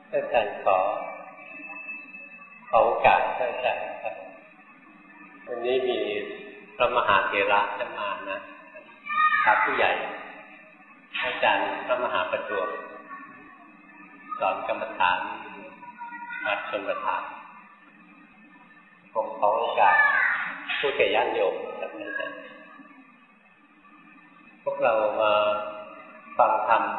ท่านอาจารย์ขอโอกาสท่านอาจารย์ครับวันนี้มีพระมหาเถระท่านมานะพระผู้ใหญ่อาจารย์พระมหาประจวบสอนกรรมฐานวัดชนประทานผมขอโอกาสพูดแก่ญาติโยมครับอาจารย์พวกเรามาฟังธรรม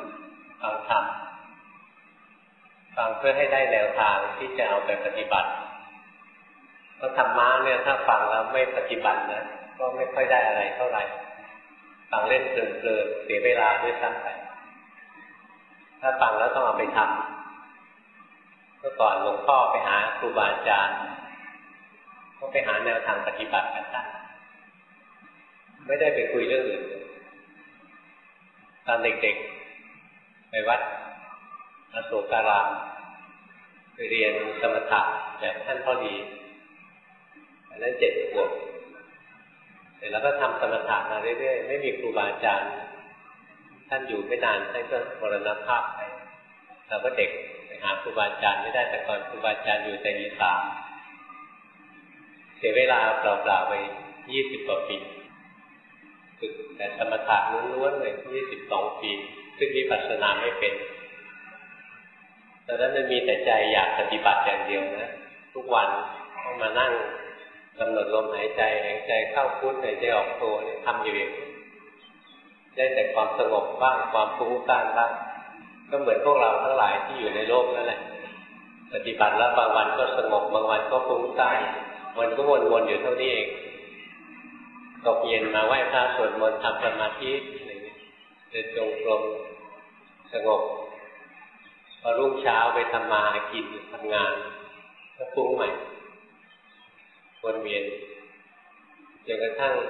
ฟังเพื่อให้ได้แนวทางที่จะเอาไปปฏิบัติเพราะธรรมะเนี่ยถ้าฟังแล้วไม่ปฏิบัตินะก็ไม่ค่อยได้อะไรเท่าไหร่ฟังเล่นเพลินเสียเวลาด้วยซ้ำไปถ้าฟังแล้วต้องเอาไปทำเมื่อก่อนหลวงพ่อไปหาครูบาอาจารย์ก็ไปหาแนวทางปฏิบัติกันได้ไม่ได้ไปคุยเรื่องอื่นตอนเด็กๆไปวัดอโศการามไปเรียนสมถะแบบท่านพ่อดีอันนั้น7 ขวบเสร็จแล้วก็ทำสมถะมาเรื่อยๆไม่มีครูบาอาจารย์ท่านอยู่ไม่นานท่านก็มรณภาพไปเราก็เด็กไปหาครูบาอาจารย์ไม่ได้แต่ก่อนครูบาอาจารย์อยู่แต่อีสานเสียเวลาเปล่าๆไป20 กว่าปีฝึกแต่สมถะล้วนๆเลย22 ปีซึ่งวิปัสสนาไม่เป็นตอนนั้นมันมีแต่ใจอยากปฏิบัติอย่างเดียวนะทุกวันต้องมานั่งกำหนดลมหายใจเข้าพุทหายใจออกโทเนี่ยทำอยู่อย่างนี้ได้แต่ความสงบบ้างความฟุ้งซ่านบ้างก็เหมือนพวกเราทั้งหลายที่อยู่ในโลกนั่นแหละปฏิบัติแล้วบางวันก็สงบบางวันก็ฟุ้งซ่านมันก็วนๆอยู่เท่านี้เองตกเย็นมาไหว้พระสวดมนต์ทำสมาธิอะไรอย่างนี้เดินจงกรมสงบพอรุ่งเช้าไปทำมาหากินทำงานก็ฟุ้งใหม่วนเวียนจนกระทั่ง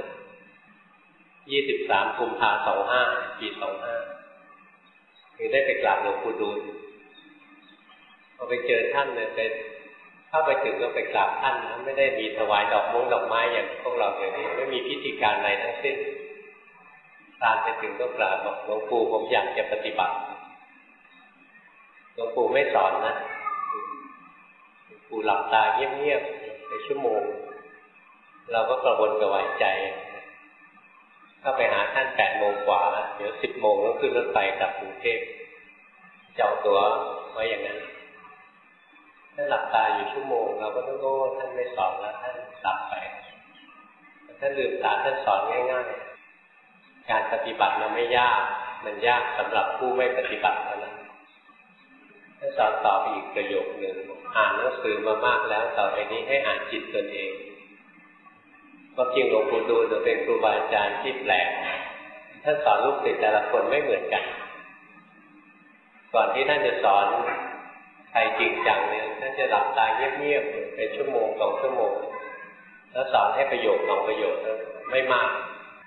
23 กุมภาพันธ์ 25 ปี 25ถึงได้ไปกราบหลวงปู่ดูลพอไปเจอท่านเนี่ยไปเข้าไปถึงก็ไปกราบท่านนะไม่ได้มีถวายดอกไม้อย่างพวกเราอย่างนี้ไม่มีพิธีการอะไรทั้งสิ้นตามไปถึงก็กราบบอกหลวงปู่ผมอยากจะปฏิบัติหลวงปู่ไม่สอนนะหลวงปู่หลับตาเงียบๆไปชั่วโมงเราก็กระวนกระวายใจเข้าไปหาท่าน8 โมงกว่าเดี๋ยว10 โมงต้องขึ้นรถไฟกลับกรุงเทพจองตั๋วไว้อย่างนั้นท่านหลับตาอยู่ชั่วโมงเราก็ต้องโอ้ท่านไม่สอนแล้วท่านหลับไปท่านลืมตาท่านสอนง่ายๆการปฏิบัติมันไม่ยากมันยากสำหรับผู้ไม่ปฏิบัติเท่านั้นท่านสอนต่อไปอีกประโยคนึงอ่านหนังสือมามากแล้วต่อไปนี้ให้อ่านจิตตนเองก็จริงหลวงปู่ดูลเป็นครูบาอาจารย์ที่แปลกท่านสอนลูกศิษย์แต่ละคนไม่เหมือนกันก่อนที่ท่านจะสอนใครจริงจังเนี่ยท่านจะหลับตาเงียบๆเป็นชั่วโมง2 ชั่วโมงแล้วสอนให้ประโยค2 ประโยคไม่มาก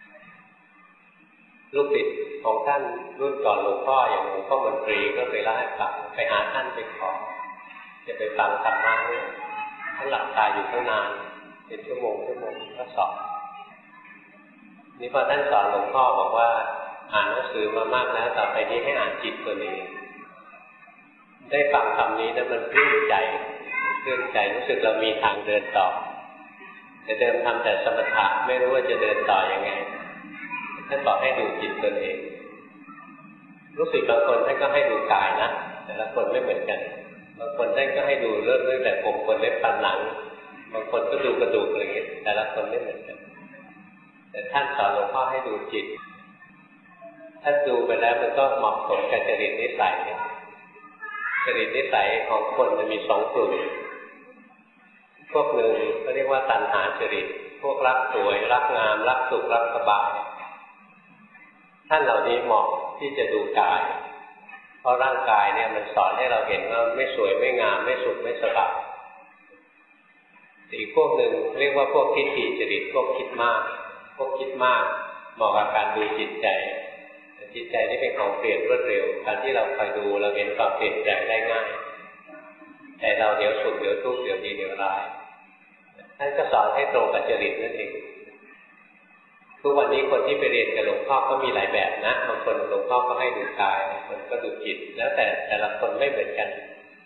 ลูกศิษย์ของท่านรุ่นก่อนหลวงพ่ออย่างหลวงพ่อมนตรีก็เคยเล่าให้ฟังไปหาท่านไปขอจะไปฟังธรรมะเนี่ยท่านหลับตาอยู่ตั้งนานเป็นชั่วโมงก็สอนนี่พอท่านสอนหลวงพ่อบอกว่าอ่านหนังสือมามากแล้วต่อไปนี้ให้อ่านจิตตัวเองได้ฟังคำนี้นะมันปลื้มใจรู้สึกเรามีทางเดินต่อแต่เดิมทำแต่สมถะไม่รู้ว่าจะเดินต่อยังไงท่านบอกให้ดูจิตตัวเองลูกศิษย์บางคนท่านก็ให้ดูกายนะแต่ละคนไม่เหมือนกันบางคนท่านก็ให้ดูเรื่องแต่ผมขนเล็บฟันหนังบางคนก็ดูกระดูกอะไรอย่างนี้แต่ละคนไม่เหมือนกันแต่ท่านสอนหลวงพ่อให้ดูจิตถ้าดูไปแล้วมันก็เหมาะสมกับจริตนิสัยจริตนิสัยของคนมันมี2 กลุ่มพวกหนึ่งเขาเรียกว่าตัณหาจริตพวกรักสวยรักงามรักสุขรักสบายท่านเหล่านี้เหมาะที่จะดูกายเพราะร่างกายเนี่ยมันสอนให้เราเห็นว่าไม่สวยไม่งามไม่สุขไม่สบายอีกพวกหนึ่งเรียกว่าพวกทิฏฐิจริตพวกคิดมากเหมาะกับการดูจิตใจจิตใจนี่เป็นของเปลี่ยนรวดเร็วการที่เราคอยดูเราเห็นความเปลี่ยนแปลงได้ง่ายแต่เราเดี๋ยวสุขเดี๋ยวทุกข์เดี๋ยวดีเดี๋ยวร้ายท่านก็สอนให้ตรงกับจริตนั่นเองทุกวันนี้คนที่ไปเรียนกับหลวงพ่อก็มีหลายแบบนะบางคนหลวงพ่อก็ให้ดูกายบางคนก็ดูจิตแล้วแต่ละคนไม่เหมือนกัน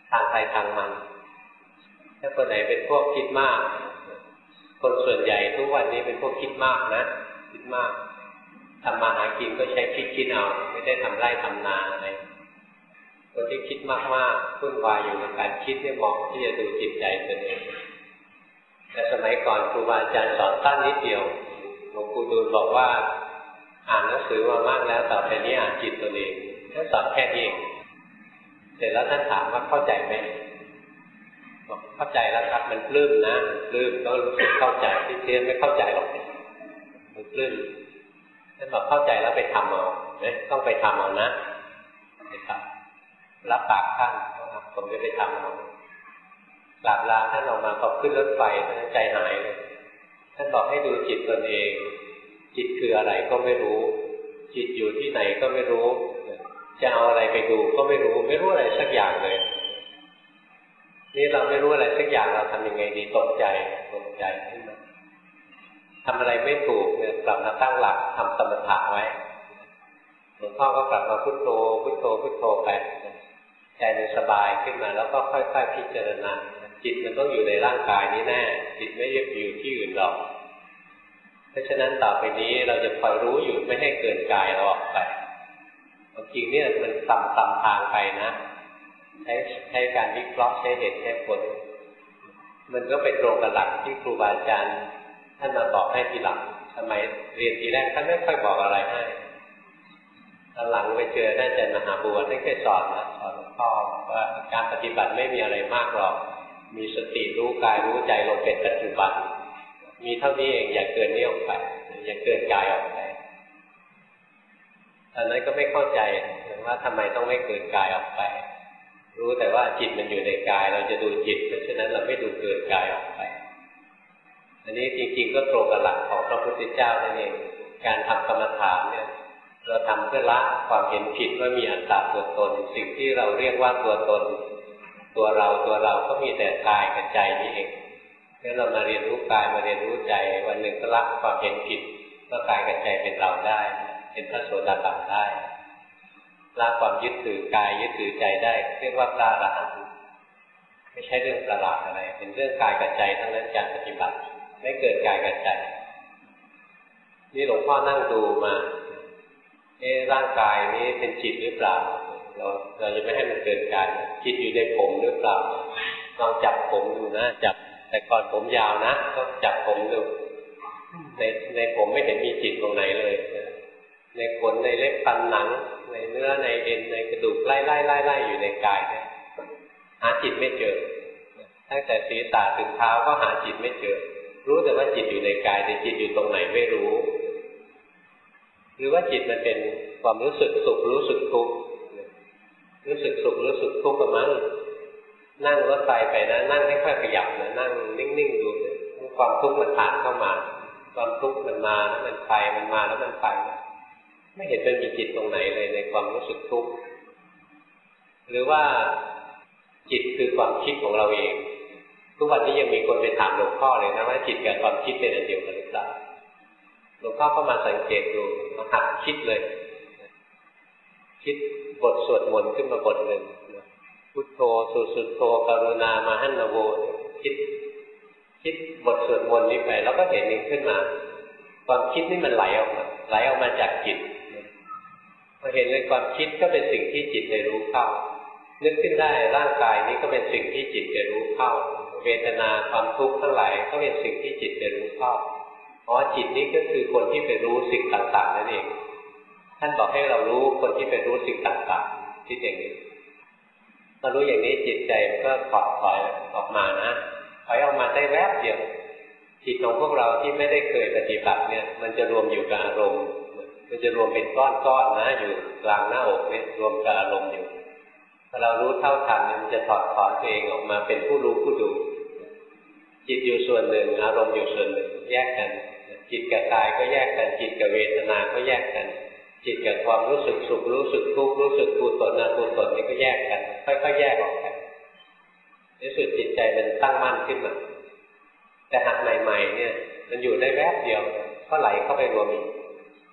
ทางใครทางมันถ้าคนไหนเป็นพวกคิดมากคนส่วนใหญ่ทุกวันนี้เป็นพวกคิดมากนะคิดมากทำมาหากินก็ใช้คิดเอาไม่ได้ทำไร่ทำนาอะไรคนที่คิดมากๆวุ่นวายอยู่กับการคิดเนี่ยเหมาะที่จะดูจิตใจตัวเองแต่สมัยก่อนครูบาอาจารย์สอนสั้นนิดเดียวหลวงปู่ดูลบอกว่าอ่านหนังสือมามากแล้วต่อไปนี้อ่านจิตตัวเองท่านสอนแค่นี้เองเสร็จแล้วท่านถามว่าเข้าใจไหมบอกเข้าใจแล้วครับมันปลื้มนะปลื้มก็รู้สึกเข้าใจที่เทียนไม่เข้าใจหรอกมันปลื้มท่านบอกเข้าใจแล้วไปทำเอาต้องไปทำเอานะไปทำรับปากท่านผมจะไปทำเอากราบลาท่านออกมาพอขึ้นรถไฟท่านใจหายเลยท่านบอกให้ดูจิตตนเองจิตคืออะไรก็ไม่รู้จิตอยู่ที่ไหนก็ไม่รู้จะเอาอะไรไปดูก็ไม่รู้อะไรสักอย่างเลยนี่เราไม่รู้อะไรสักอย่างเราทำยังไงดีตกใจขึ้นมาทำอะไรไม่ถูกเนี่ยกลับมาตั้งหลักทำสมถะไว้หลวงพ่อก็กลับมาพุทโธพุทโธพุทโธไปใจมันสบายขึ้นมาแล้วก็ค่อยๆพิจารณาจิตมันต้องอยู่ในร่างกายนี้แน่จิตไม่อยู่ที่อื่นหรอกเพราะฉะนั้นต่อไปนี้เราจะคอยรู้อยู่ไม่ให้เกินกายเราออกไปจริงเนี่ยมันต่ำทางไปนะใช้การวิเคราะห์ใช้เหตุใช้ผลมันก็ไปตรงกับหลักที่ครูบาอาจารย์ท่านมาบอกให้ทีหลังสมัยเรียนทีแรกท่านไม่ค่อยบอกอะไรให้ตอนหลังไปเจออาจารย์มหาบัวท่านเคยสอนหลวงพ่อว่าการปฏิบัติไม่มีอะไรมากหรอกมีสติรู้กายรู้ใจลงเป็นปัจจุบันมีเท่านี้เองอย่าเกินนี้ออกไปอย่าเกินกายออกไปตอนนั้นก็ไม่เข้าใจว่าทำไมต้องไม่เกินกายออกไปรู้แต่ว่าจิตมันอยู่ในกายเราจะดูจิตเพราะฉะนั้นเราไม่ดูเกินกายออกไปอันนี้จริงๆก็ตรงกับหลักของพระพุทธเจ้านั่นเองการทำกรรมฐานเนี่ยเราทำเพื่อละความเห็นผิดว่ามีอัตตาตัวตนสิ่งที่เราเรียกว่าตัวตนตัวเราก็มีแต่กายกับใจนี่เองงั้นเรามาเรียนรู้กายมาเรียนรู้ใจวันหนึ่งก็ละความเห็นผิดว่ากายกับใจเป็นเราได้เป็นพระโสดาบันได้ละความยึดถือกายยึดถือใจได้เรียกว่าพระอรหันต์ไม่ใช่เรื่องประหลาดอะไรเป็นเรื่องกายกับใจทั้งนั้นการปฏิบัติไม่เกิดกายกับใจนี่หลวงพ่อนั่งดูมาร่างกายนี้เป็นจิตหรือเปล่าเราจะไม่ให้มันเกิดกายจิตอยู่ในผมหรือเปล่าลองจับผมดูนะจับแต่ก่อนผมยาวนะก็จับผมดูในผมไม่เห็นมีจิตตรงไหนเลยในขนในเล็บฟันหนังในเนื้อในเอ็นในกระดูกไล่อยู่ในกายเนี่ยหาจิตไม่เจอตั้งแต่ศีรษะถึงเท้าก็หาจิตไม่เจอรู้แต่ว่าจิตอยู่ในกายแต่จิตอยู่ตรงไหนไม่รู้หรือว่าจิตมันเป็นความรู้สึกสุขรู้สึกทุกข์รู้สึกสุขรู้สึกทุกข์ประมาณนั่งรถไฟไปนะนั่งไม่ค่อยขยับนะนั่งนิ่งๆดูความทุกข์มันผ่านเข้ามาความทุกข์มันมาแล้วมันไปมันมาแล้วมันไปไม่เห็นมันมีจิตตรงไหนเลยในความรู้สึกทุกข์หรือว่าจิตคือความคิดของเราเองทุกวันนี้ยังมีคนไปถามหลวงพ่อเลยนะว่าจิตกับความคิดเป็นอันเดียวกันหรือเปล่าหลวงพ่อก็มาสังเกตดูมาหัดคิดเลยคิดบทสวดมนต์ขึ้นมาบทหนึ่งพุทโธสุโธกรุณามหันนโวคิดบทสวดมนต์นี้ไปแล้วก็เห็นนี้ขึ้นมาความคิดนี่มันไหลออกมาจากจิตพอเห็นเลยความคิดก็เป็นสิ่งที่จิตได้รู้เข้านึกขึ้นได้ร่างกายนี้ก็เป็นสิ่งที่จิตได้รู้เข้าเวทนาความทุกข์ทั้งหลายก็เป็นสิ่งที่จิตได้รู้เข้าจิตนี้ก็คือคนที่ไปรู้สิ่งต่างๆนั่นเองท่านบอกให้เรารู้คนที่ไปรู้สิ่งต่างๆคิดอย่างนี้มารู้อย่างนี้จิตใจมันก็ถอยออกมานะถอยออกมาได้แวบเดียวจิตของพวกเราที่ไม่ได้เคยปฏิบัติเนี่ยมันจะรวมอยู่กับอารมณ์มันจะรวมเป็นก้อนๆนะอยู่กลางหน้าอกเนี่ยรวมกับอารมณ์อยู่พอเรารู้เท่าทันมันจะถอดถอนตัวเองออกมาเป็นผู้รู้ผู้ดูจิตอยู่ส่วนหนึ่งอารมณ์อยู่ส่วนหนึ่งแยกกันจิตกับกายก็แยกกันจิตกับเวทนาก็แยกกันจิตกับความรู้สึกสุขรู้สึกทุกข์รู้สึกกุศลอกุศลนี่ก็แยกกันค่อยๆแยกออกกันในสุดจิตใจมันตั้งมั่นขึ้นมาแต่หัดใหม่ๆเนี่ยมันอยู่ได้แวบเดียวก็ไหลเข้าไปรวมอีก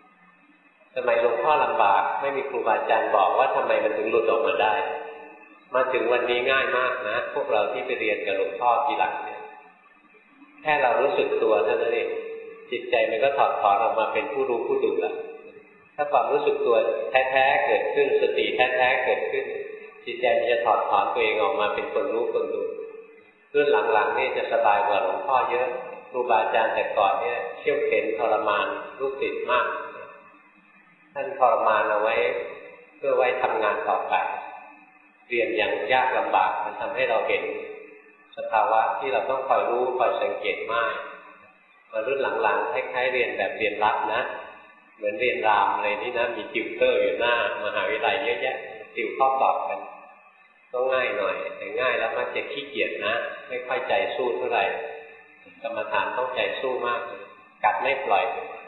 สมัยหลวงพ่อลำบากไม่มีครูบาอาจารย์บอกว่าทำไมมันถึงหลุดออกมาได้มาถึงวันนี้ง่ายมากนะพวกเราที่ไปเรียนกับหลวงพ่อทีหลังเนี่ยแค่เรารู้สึกตัวเท่านั้นเองจิตใจมันก็ถอดถอนออกมาเป็นผู้รู้ผู้ดูแล้วถ้าความรู้สึกตัวแท้ๆเกิดขึ้นสติแท้ๆเกิดขึ้นจิตใจมันจะถอดถอนตัวเองออกมาเป็นคนรู้คนดูรุ่นหลังๆนี่จะสบายกว่าหลวงพ่อเยอะครูบาอาจารย์แต่ก่อนเนี่ยเขี่ยวเข็นทรมานลูกศิษย์มากท่านทรมานเอาไว้เพื่อไว้ทำงานต่อไปเรียนอย่างยากลำบากมันทำให้เราเห็นสภาวะที่เราต้องคอยรู้คอยสังเกตมากมารุ่นหลังๆคล้ายๆเรียนแบบเรียนรัดนะเหมือนเรียนรามอะไรนี่นะมีติวเตอร์อยู่หน้ามหาวิทยาลัยเยอะแยะติวข้อสอบกันต้องง่ายหน่อยแต่ง่ายแล้วมักจะขี้เกียจนะไม่ค่อยใจสู้เท่าไหร่กรรมฐานต้องใจสู้มากกัดไม่ปล่อย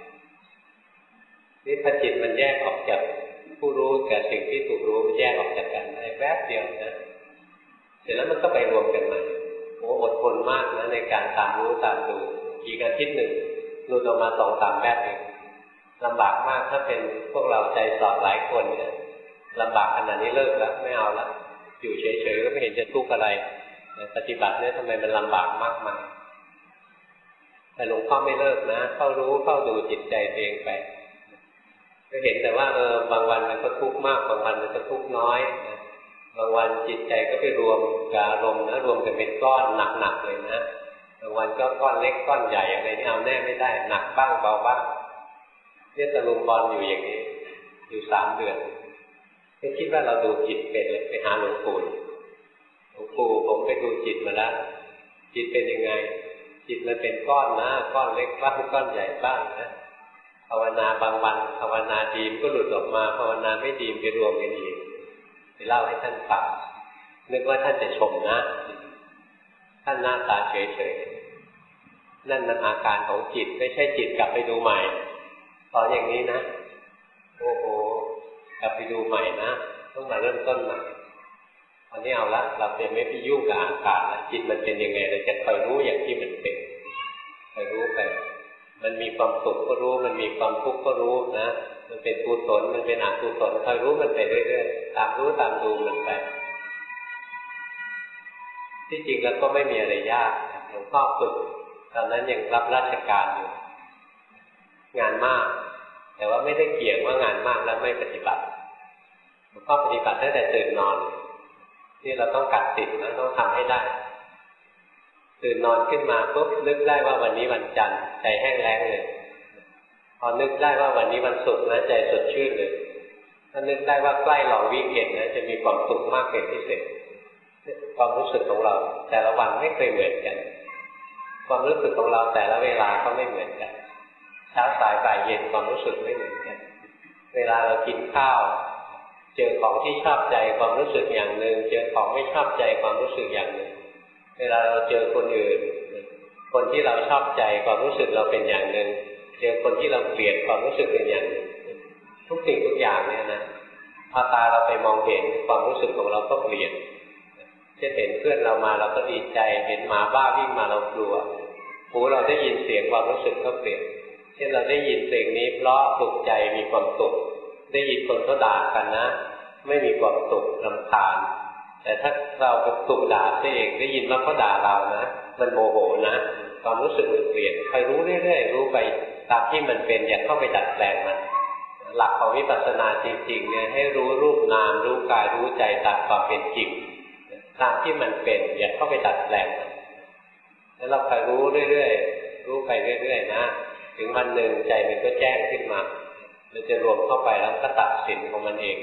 นี่พอจิตมันแยกออกจากผู้รู้กับสิ่งที่ถูกรู้มันแยกออกจากกันได้แวบเดียวนะเสร็จแล้วมันก็ไปรวมกันใหม่โอ้อดทนมากนะในการตามรู้ตามดูอีกอาทิตย์หนึ่งหลุดออกมา2-3แวบเองลำบากมากถ้าเป็นพวกเราใจสอบหลายคนเนี่ยลำบากขนาดนี้เลิกแล้วไม่เอาแล้วอยู่เฉยๆก็ไม่เห็นจะทุกข์อะไรปฏิบัติเนี่ยทำไมมันลำบากมากมายแต่หลวงพ่อไม่เลิกนะเข้ารู้เข้าดูจิตใจตัวเองไปก็เห็นแต่ว่าบางวันมันก็ทุกข์มากบางวันมันก็ทุกข์น้อยบางวันจิตใจก็ไปรวมกับอารมณ์นะรวมกันเป็นก้อนหนักๆเลยนะบางวันก็ก้อนเล็กก้อนใหญ่อะไรนี่เอาแน่ไม่ได้หนักบ้างเบาบ้างเนี่ยตะลุมบอลอยู่อย่างนี้อยู่3 เดือนไม่คิดว่าเราดูจิตเป็นเลยไปหาหลวงปู่ผมไปดูจิตมาแล้วจิตเป็นยังไงจิตมันเป็นก้อนนะก้อนเล็กบ้างก้อนใหญ่บ้างนะภาวนาบางวันภาวนาดีมก็หลุดออกมาภาวนาไม่ดีมไปรวมกันอีกไปเล่าให้ท่านฟังนึกว่าท่านจะชมนะท่านหน้าตาเฉยๆนั่นมันอาการของจิตไม่ใช่จิตกลับไปดูใหม่ตอนอย่างนี้นะโอ้โหกลับไปดูใหม่นะต้องมาเริ่มต้นใหม่ตอนนี้เอาละเราจะไม่ไปยุ่งกับอาการแล้วจิตมันเป็นยังไงเราจะคอยรู้อย่างที่มันเป็นคอยรู้ไปมันมีความสุขก็รู้มันมีความทุกข์ก็รู้นะมันเป็นกุศลมันเป็นอกุศลคอยรู้มันไปเรื่อยๆตามรู้ตามดูมันไปที่จริงแล้วก็ไม่มีอะไรยากหลวงพ่อฝึกตอนนั้นยังรับราชการอยู่งานมากแต่ว่าไม่ได้เกี่ยงว่างานมากแล้วไม่ปฏิบัติหลวงพ่อปฏิบัติตั้งแต่ตื่นนอนที่เราต้องกัดติดนะต้องทำให้ได้ตื่นนอนขึ้นมาปุ๊บนึกได้ว่าวันนี้วันจันทร์ใจแห้งแล้งเลยพอนึกได้ว่าวันนี้วันศุกร์นะใจสดชื่นเลยถ้านึกได้ว่าใกล้ลองวีคเอนด์นะจะมีความสุขมากเป็นพิเศษความรู้สึกของเราแต่ละวันไม่เคยเหมือนกันความรู้สึกของเราแต่ละเวลาก็ไม่เหมือนกันเช้าสายบ่ายเย็นความรู้สึกไม่เหมือนกันเวลาเรากินข้าวเจอของที่ชอบใจความรู้สึกอย่างหนึ่งเจอของไม่ชอบใจความรู้สึกอย่างหนึ่งเวลาเราเจอคนอื่นคนที่เราชอบใจความรู้สึกเราเป็นอย่างหนึ่งเจอคนที่เราเกลียดความรู้สึกเป็นอย่างหนึ่งทุกสิ่งทุกอย่างเนี่ยนะพอตาเราไปมองเห็นความรู้สึกของเราก็เปลี่ยนเช่นเห็นเพื่อนเรามาเราก็ดีใจเห็นหมาบ้าวิ่งมาเรากลัวหูเราได้ยินเสียงความรู้สึกก็เปลี่ยนเช่นเราได้ยินเพลงนี้เพราะสุขใจมีความสุขได้ยินคนเขาด่ากันนะไม่มีความสุขรำคาญแต่ถ้าเราไปถูกด่าเองได้ยินว่าเขาด่าเรานะมันโมโหนะความรู้สึกมันเปลี่ยนคอยรู้เรื่อยๆรู้ไปตามที่มันเป็นอย่าเข้าไปดัดแปลงมันหลักของวิปัสสนาจริงๆเนี่ยให้รู้รูปนามรู้กายรู้ใจตามความเป็นจริงตามที่มันเป็นอย่าเข้าไปดัดแปลงมันแล้วเราคอยรู้เรื่อยๆรู้ไปเรื่อยๆนะถึงวันหนึ่งใจมันก็แจ้งขึ้นมามันจะรวมเข้าไปแล้วก็ตัดสินของมันเอง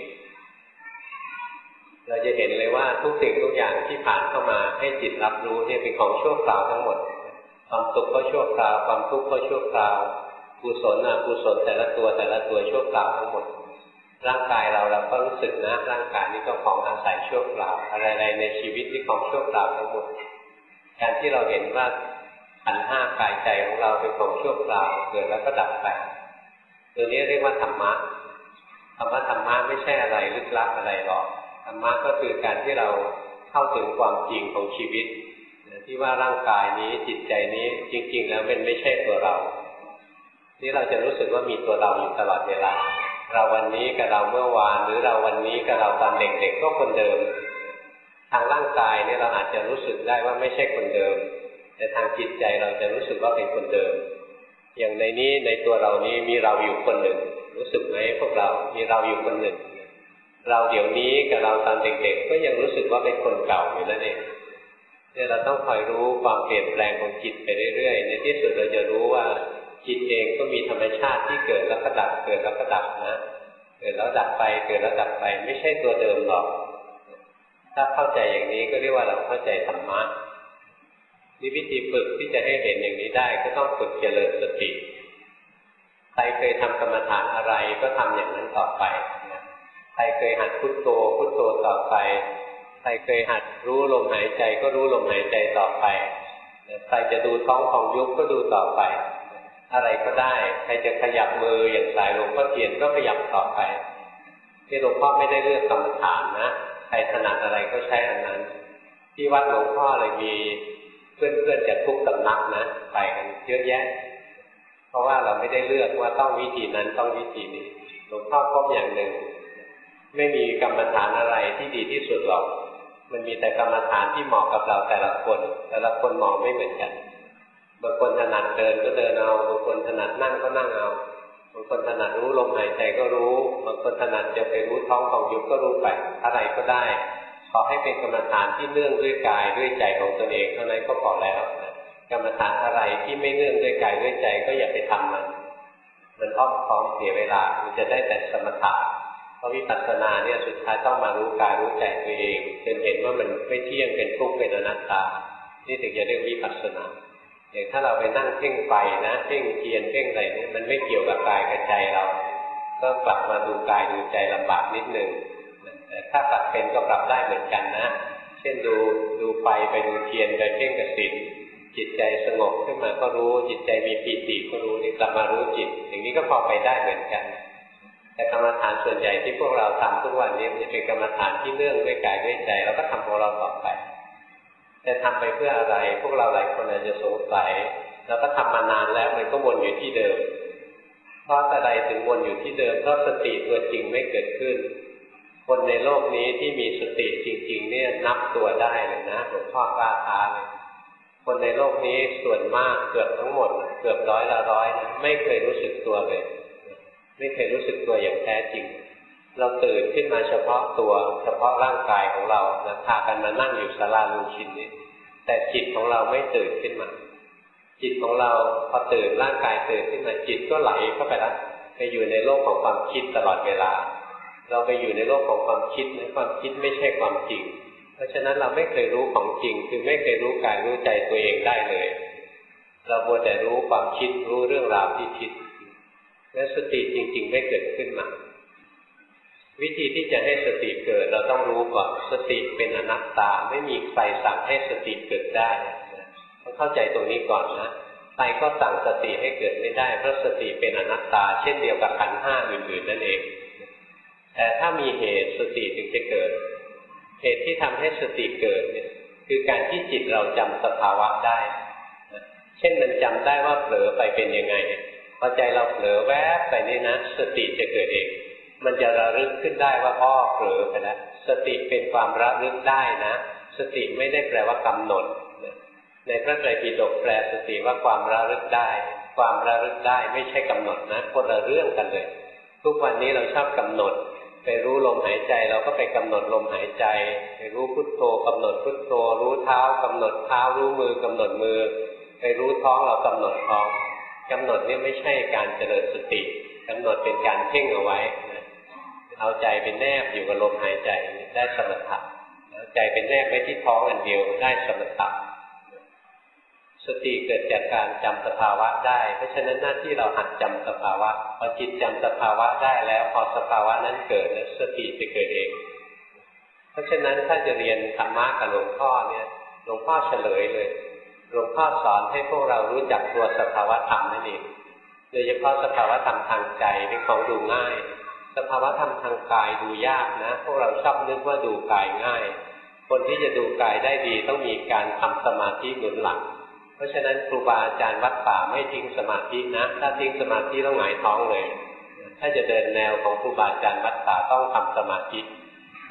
เราจะเห็นเลยว่าทุกสิ่งทุกอย่างที่ผ่านเข้ามาให้จิตรับรู้เนี่ยเป็นของชั่วคราวทั้งหมดความสุขก็ชั่วคราวความทุกข์ก็ชั่วคราวกุศลอกุศลแต่ละตัวชั่วคราวทั้งหมดร่างกายเราก็รู้สึกนะร่างกายนี้ก็ของอาศัยชั่วคราวอะไรๆในชีวิตที่ของชั่วคราวทั้งหมดการที่เราเห็นว่าขันธ์ห้ากายใจของเราเป็นของชั่วคราวเกิดแล้วก็ดับไปตัวนี้เรียกว่าธรรมะธรรมะไม่ใช่อะไรลึกลับอะไรหรอกธรรมะก็คือการที่เราเข้าถึงความจริงของชีวิตที่ว่าร่างกายนี้จิตใจนี้จริงๆแล้วเป็นไม่ใช่ตัวเราที่เราจะรู้สึกว่ามีตัวเราอยู่ตลอดเวลาเราวันนี้กับเราเมื่อวานหรือเราวันนี้กับเราตอนเด็กๆก็คนเดิมทางร่างกายเนี่ยเราอาจจะรู้สึกได้ว่าไม่ใช่คนเดิมแต่ทางจิตใจเราจะรู้สึกว่าเป็นคนเดิมอย่างในนี้ในตัวเรานี้มีเราอยู่คนหนึ่งรู้สึกไหมพวกเรามีเราอยู่คนหนึ่งเราเดี๋ยวนี้กับเราตอนเด็กๆก็ยังรู้สึกว่าเป็นคนเก่าอยู่นั่นเองเนี่ยเราต้องคอยรู้ความเปลี่ยนแปลงของจิตไปเรื่อยๆในที่สุดเราจะรู้ว่าจิตเองก็มีธรรมชาติที่เกิดแล้วก็ดับเกิดแล้วก็ดับนะเกิดแล้วดับไปเกิดแล้วดับไปไม่ใช่ตัวเดิมหรอกถ้าเข้าใจอย่างนี้ก็เรียกว่าเราเข้าใจธรรมะนี่วิธีฝึกที่จะให้เห็นอย่างนี้ได้ก็ต้องฝึกเจริญสติใครเคยทำกรรมฐานอะไรก็ทำอย่างนั้นต่อไปใครเคยหัดพุทโธพุทโธต่อไปใครเคยหัดรู้ลมหายใจก็รู้ลมหายใจต่อไปใครจะดูท้องของยุบก็ดูต่อไปอะไรก็ได้ใครจะขยับมืออย่างสายหลวงพ่อเทียนก็ขยับต่อไปที่หลวงพ่อไม่ได้เลือกกรรมฐานนะใครถนัดอะไรก็ใช้อันนั้นที่วัดหลวงพ่อเลยมีเพื่อนๆจากทุกสำนักนะไปกันเยอะแยะเพราะว่าเราไม่ได้เลือกว่าต้องวิธีนั้นต้องวิธีนี้หลวงพ่อพบอย่างหนึ่งไม่มีกรรมฐานอะไรที่ดีที่สุดหรอกมันมีแต่กรรมฐานที่เหมาะกับเราแต่ละคนเหมาะไม่เหมือนกันบางคนถนัดเดินก็เดินเอาบางคนถนัดนั่งก็นั่งเอาบางคนถนัดรู้ลมหายใจก็รู้บางคนถนัดจะไปรู้ท้องของยุบก็รู้ไปอะไรก็ได้ขอให้เป็นกรรมฐานที่เนื่องด้วยกายด้วยใจของตนเองเท่านั้นก็พอแล้วกรรมฐานอะไรที่ไม่เนื่องด้วยกายด้วยใจก็อย่าไปทำมันอ้อมค้อมเสียเวลามันจะได้แต่สมถะเพราะวิปัสสนาเนี่ยสุดท้ายต้องมารู้กายรู้ใจตัวเองจนเห็นว่ามันไม่เที่ยงเป็นทุกข์เป็นอนัตตานี่ถึงจะเรียกวิปัสสนาอย่างถ้าเราไปนั่งเพ่งไฟนะเพ่งเทียนเพ่งอะไรนี่มันไม่เกี่ยวกับกายกับใจเราก็กลับมาดูกายดูใจลำบากนิดนึงแต่ถ้าปรับเป็นก็ปรับได้เหมือนกันนะเช่นดูไฟไปดูเทียนไปเพ่งกับศีลจิตใจสงบขึ้นมาก็รู้จิตใจมีปีติก็รู้นี่กลับมารู้จิตอย่างนี้ก็พอไปได้เหมือนกันแต่กรรมฐานส่วนใหญ่ที่พวกเราทำทุกวันนี้มันจะเป็นกรรมฐานที่เนื่องด้วยกายด้วยใจเราก็ทำของเราต่อไปแต่ทำไปเพื่ออะไรพวกเราหลายคนอาจจะสงสัยเราก็ทำมานานแล้วมันก็วนอยู่ที่เดิมเพราะอะไรถึงวนอยู่ที่เดิมเพราะสติตัวจริงไม่เกิดขึ้นคนในโลกนี้ที่มีสติจริงๆเนี่ยนับตัวได้เลยนะหลวงพ่อกล้าท้าเลยคนในโลกนี้ส่วนมากเกือบทั้งหมดเกือบ100 ละ 100นะไม่เคยรู้สึกตัวเลยไม่เคยรู้สึกตัวอย่างแท้จริงเราตื่นขึ้นมาเฉพาะตัวเฉพาะร่างกายของเรานะพากันมานั่งอยู่ศาลาลุงชินนี่แต่จิตของเราไม่ตื่นขึ้นมาจิตของเราพอตื่นร่างกายตื่นขึ้นมาจิตก็ไหลเข้าไปแล้วไปอยู่ในโลกของความคิดตลอดเวลาเราไปอยู่ในโลกของความคิดนะความคิดไม่ใช่ความจริงเพราะฉะนั้นเราไม่เคยรู้ของจริงคือไม่เคยรู้กายรู้ใจตัวเองได้เลยเรามัวแต่รู้ความคิดรู้เรื่องราวที่คิดและสติจริงๆไม่เกิดขึ้นมาวิธีที่จะให้สติเกิดเราต้องรู้ก่อนสติเป็นอนัตตาไม่มีใครสั่งให้สติเกิดได้ต้องเข้าใจตรงนี้ก่อนนะใครก็สั่งสติให้เกิดไม่ได้เพราะสติเป็นอนัตตาเช่นเดียวกับขันธ์ห้าอื่นๆนั่นเองแต่ถ้ามีเหตุสติถึงจะเกิดเหตุที่ทำให้สติเกิดเนี่ยคือการที่จิตเราจำสภาวะได้เช่นมันจำได้ว่าเผลอไปเป็นยังไงพอใจเราเผลอแวบไปนี่นะสติจะเกิดเองมันจะระลึกขึ้นได้ว่าอ้อเผลอไปแล้วสติเป็นความระลึกได้นะสติไม่ได้แปลว่ากำหนดในพระไตรปิฎกแปลสติว่าความระลึกได้ความระลึกได้ไม่ใช่กำหนดนะคนละเรื่องกันเลยทุกวันนี้เราชอบกำหนดไปรู้ลมหายใจเราก็ไปกำหนดลมหายใจไปรู้พุทโธกำหนดพุทโธรู้เท้ากำหนดเท้ารู้มือกำหนดมือไปรู้ท้องเรากำหนดท้องกำหนดนี่ไม่ใช่การเจริญสติกำหนดเป็นการเพ่งเอาไว้เอาใจเป็นแนบอยู่กับลมหายใจได้สมถะเอาใจเป็นแนบไว้ที่ท้องอันเดียวได้สมถะสติเกิดจากการจำสภาวะได้เพราะฉะนั้นหน้าที่เราหัดจำสภาวะพอจิตจำสภาวะได้แล้วพอสภาวะนั้นเกิดแล้วสติจะเกิดเองเพราะฉะนั้นถ้าจะเรียนธรรมะกับหลวงพ่อเนี่ยหลวงพ่อเฉลยเลยหลวงพ่อสอนให้พวกเรารู้จักตัวสภาวะธรรมนั่นเองโดยเฉพาะสภาวะธรรมทางใจเป็นของดูง่ายสภาวะธรรมทางกายดูยากนะพวกเราชอบนึกว่าดูกายง่ายคนที่จะดูกายได้ดีต้องมีการทำสมาธิหนุนหลังเพราะฉะนั้นครูบาอาจารย์วัดป่าไม่ทิ้งสมาธินะถ้าทิ้งสมาธิต้องหงายท้องเลยถ้าจะเดินแนวของครูบาอาจารย์วัดป่าต้องทำสมาธิท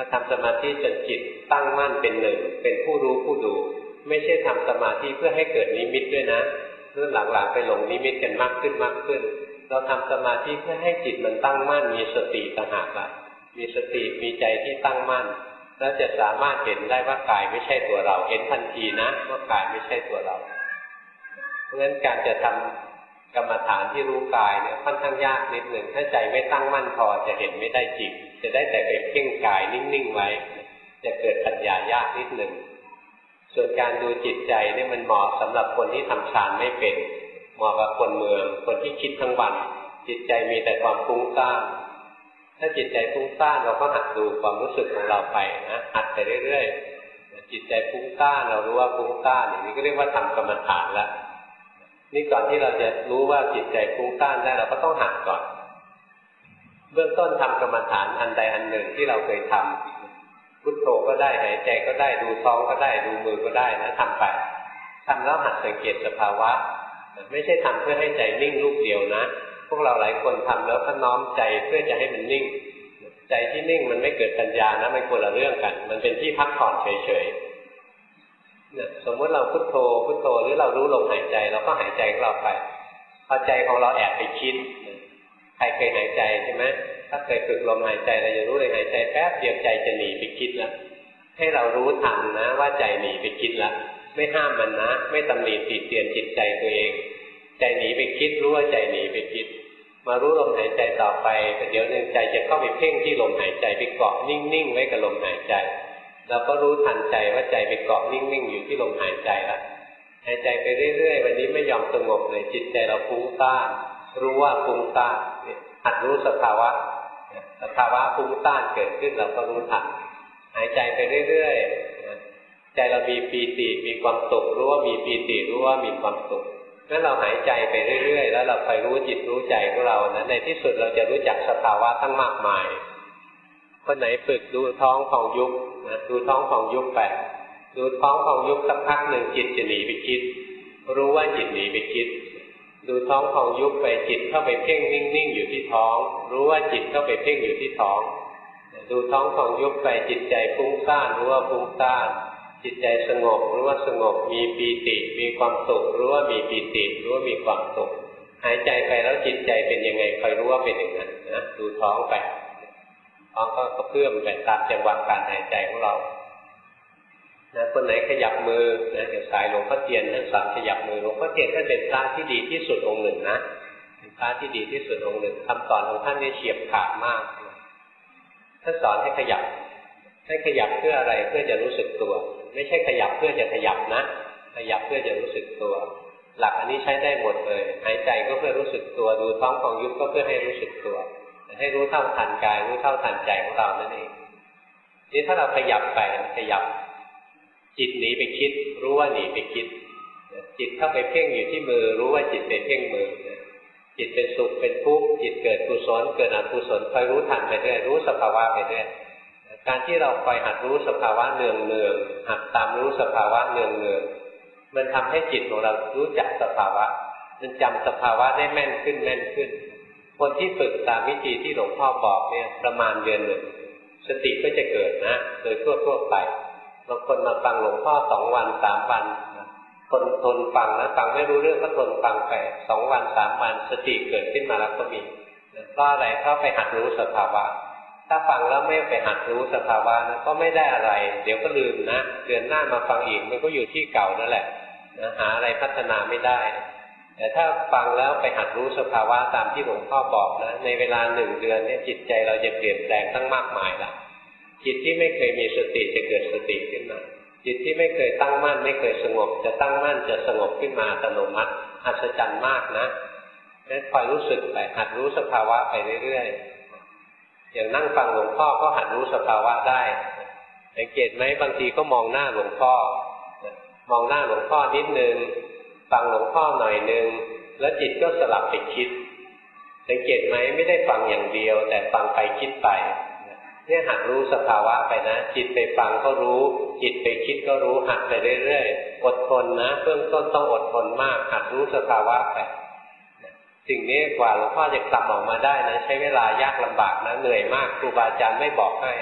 มาทำสมาธิจนจิตตั้งมั่นเป็นหนึ่งเป็นผู้รู้ผู้ดูไม่ใช่ทำสมาธิเพื่อให้เกิดนิมิตด้วยนะเรื่องหลังๆไปหลงนิมิตกันมากขึ้นมากขึ้นเราทำสมาธิเพื่อให้จิตมันตั้งมั่นมีสติต่างหากล่ะมีสติมีใจที่ตั้งมั่นแล้วจะสามารถเห็นได้ว่ากายไม่ใช่ตัวเราเห็นทันทีนะว่ากายไม่ใช่ตัวเราเพราะฉะนั้นการจะทำกรรมฐานที่รู้กายเนี่ยค่อนข้างยากนิดหนึ่งถ้าใจไม่ตั้งมั่นพอจะเห็นไม่ได้จริงจะได้แต่ไปเพ่งกายนิ่งๆไว้จะเกิดปัญญายากนิดหนึ่งส่วนการดูจิตใจเนี่ยมันเหมาะสำหรับคนที่ทำฌานไม่เป็นเหมาะกับคนเมืองคนที่คิดทั้งวันจิตใจมีแต่ความฟุ้งซ่านถ้าจิตใจฟุ้งซ่านเราก็หัดดูความรู้สึกของเราไปนะหัดไปเรื่อยๆจิตใจฟุ้งซ่านเรารู้ว่าฟุ้งซ่านอย่างนี้ก็เรียกว่าทำกรรมฐานแล้วนี่ก่อนที่เราจะรู้ว่าจิตใจฟุ้งซ่านได้เราก็ต้องหัดก่อนเบื้องต้นทำกรรมฐานอันใดอันหนึ่งที่เราเคยทำพุทโธก็ได้หายใจก็ได้ดูท้องก็ได้ดูมือก็ได้นะทำไปทำแล้วหัดสังเกตสภาวะไม่ใช่ทำเพื่อให้ใจนิ่งลูกเดียวนะพวกเราหลายคนทำแล้วก็น้อมใจเพื่อจะให้มันนิ่งใจที่นิ่งมันไม่เกิดปัญญานะมันคนละเรื่องกันมันเป็นที่พักผ่อนเฉยๆสมมติเราพุทโธพุทโธหรือเรารู้ลมหายใจเราก็หายใจของเราไปพอใจของเราแอบไปคิดใครเคยหายใจใช่ไหมถ้าเคยฝึกลมหายใจเราจะรู้เลยหายใจแป๊บเดียวใจจะหนีไปคิดแล้วให้เรารู้ทันนะว่าใจหนีไปคิดแล้วไม่ห้ามมันนะไม่ตำหนิติเตียนจิตใจตัวเองใจหนีไปคิดรู้ว่าใจหนีไปคิดมารู้ลมหายใจต่อไปแต่เดี๋ยวนึงใจจะเข้าไปเพ่งที่ลมหายใจไปเกาะนิ่งๆไว้กับลมหายใจเราก็รู้ทันใจว่าใจไปเกาะนิ่งๆอยู่ที่ลมหายใจละหายใจไปเรื่อยๆวันนี้ไม่ยอมสงบเลยจิตใจเราฟุ้งซ่านรู้ว่าฟุ้งซ่านหัดรู้สภาวะฟุ้งซ่านเกิดขึ้นเราก็รู้ทันหายใจไปเรื่อยๆใจเรามีปีติมีความสุขรู้ว่ามีปีติรู้ว่ามีความสุขงั้นเราหายใจไปเรื่อยๆแล้วเราไปรู้จิตรู้ใจของเรานะในที่สุดเราจะรู้จักสภาวะทั้งมากมายคนไหนฝึกดูท้องของยุบนะดูท้องของยุบไปดูท้องของยุบสักพักหนึ่งจิตจะหนีไปคิดรู้ว่าจิตหนีไปคิดดูท้องของยุบไปจิตเข้าไปเพ่งนิ่งๆอยู่ที่ท้องรู้ว่าจิตเข้าไปเพ่งอยู่ที่ท้องดูท้องของยุบไปจิตใจฟุ้งซ่านรู้ว่าฟุ้งซ่านจิตใจสงบรู้ว่าสงบมีปีติมีความสุขรู้ว่ามีปีติรู้ว่ามีความสุขหายใจไปแล้วจิตใจเป็นยังไงคอยรู้ว่าเป็นอย่างนั้นนะดูท้องไปท้องก็กระเพื่อมไปตามจังหวะการหายใจของเรานะคนไหนขยับมือนะเดี๋ยวสายหลวงพ่อเทียนท่านสอนขยับมือหลวงพ่อเทียนท่านเป็นพระที่ดีที่สุดองค์หนึ่งนะเป็นพระที่ดีที่สุดองค์หนึ่งคำสอนของท่านนี่เฉียบขาดมากท่านสอนให้ขยับเพื่ออะไรเพื่อจะรู้สึกตัวไม่ใช่ขยับเพื่อจะขยับนะขยับเพื่อจะรู้สึกตัวหลักอันนี้ใช้ได้หมดเลยหายใจก็เพื่อรู้สึกตัวดูท้องของยุบก็เพื่อให้รู้สึกตัวให้รู้เท่าทันกายรู้เท่าทันใจของเรานั่นเองนี่ถ้าเราขยับไปขยับจิตหนีไปคิดรู้ว่าหนีไปคิดจิตเข้าไปเพ่งอยู่ที่มือรู้ว่าจิตไปเพ่งมือจิตเป็นสุขเป็นทุกข์จิตเกิดกุศลเกิดอกุศลคอยรู้ทันไปเรื่อยรู้สภาวะไปเรื่อยการที่เราคอยหัดรู้สภาวะเนืองๆหัดตามรู้สภาวะเนืองๆมันทำให้จิตของเรารู้จักสภาวะมันจำสภาวะได้แม่นขึ้นคนที่ฝึกตามวิธีที่หลวงพ่อบอกเนี่ยประมาณเดือนหนึ่งสติก็จะเกิดนะโดยทั่วไปบางคนมาฟังหลวงพ่อ2 วัน 3 วันคนทนฟังนะฟังไม่รู้เรื่องก็ทนฟังไป2 วัน 3 วันสติเกิดขึ้นมาแล้วก็มีเพราะอะไรเพราะไปหัดรู้สภาวะถ้าฟังแล้วไม่ไปหัดรู้สภาวะนะก็ไม่ได้อะไรเดี๋ยวก็ลืมนะเดือนหน้ามาฟังอีกมันก็อยู่ที่เก่านั่นแหละนะหาอะไรพัฒนาไม่ได้แต่ถ้าฟังแล้วไปหัดรู้สภาวะตามที่หลวงพ่อบอกนะในเวลา1 เดือนเนี่ยจิตใจเราจะเปลี่ยนแปลงตั้งมากมายละจิตที่ไม่เคยมีสติจะเกิดสติขึ้นมาจิตที่ไม่เคยตั้งมั่นไม่เคยสงบจะตั้งมั่นจะสงบขึ้นมาอัตโนมัติอัศจรรย์มากนะงั้นคอยรู้สึกไปหัดรู้สภาวะไปเรื่อยๆอย่างนั่งฟังหลวงพ่อก็หัดรู้สภาวะได้สังเกตไหมบางทีก็มองหน้าหลวงพ่อมองหน้าหลวงพ่อนิดนึงฟังหลวงพ่อหน่อยนึงแล้วจิตก็สลับไปคิดสังเกตไหมไม่ได้ฟังอย่างเดียวแต่ฟังไปคิดไปเนี่ยหัดรู้สภาวะไปนะจิตไปฟังก็รู้จิตไปคิดก็รู้หัดไปเรื่อยๆอดทนนะเบื้องต้นต้องอดทนมากหัดรู้สภาวะไปสิ่งนี้กว่าหลวงพ่อจะกลับออกมาได้นะใช้เวลายากลำบากนะเหนื่อยมากครูบาอาจารย์ไม่บอกให้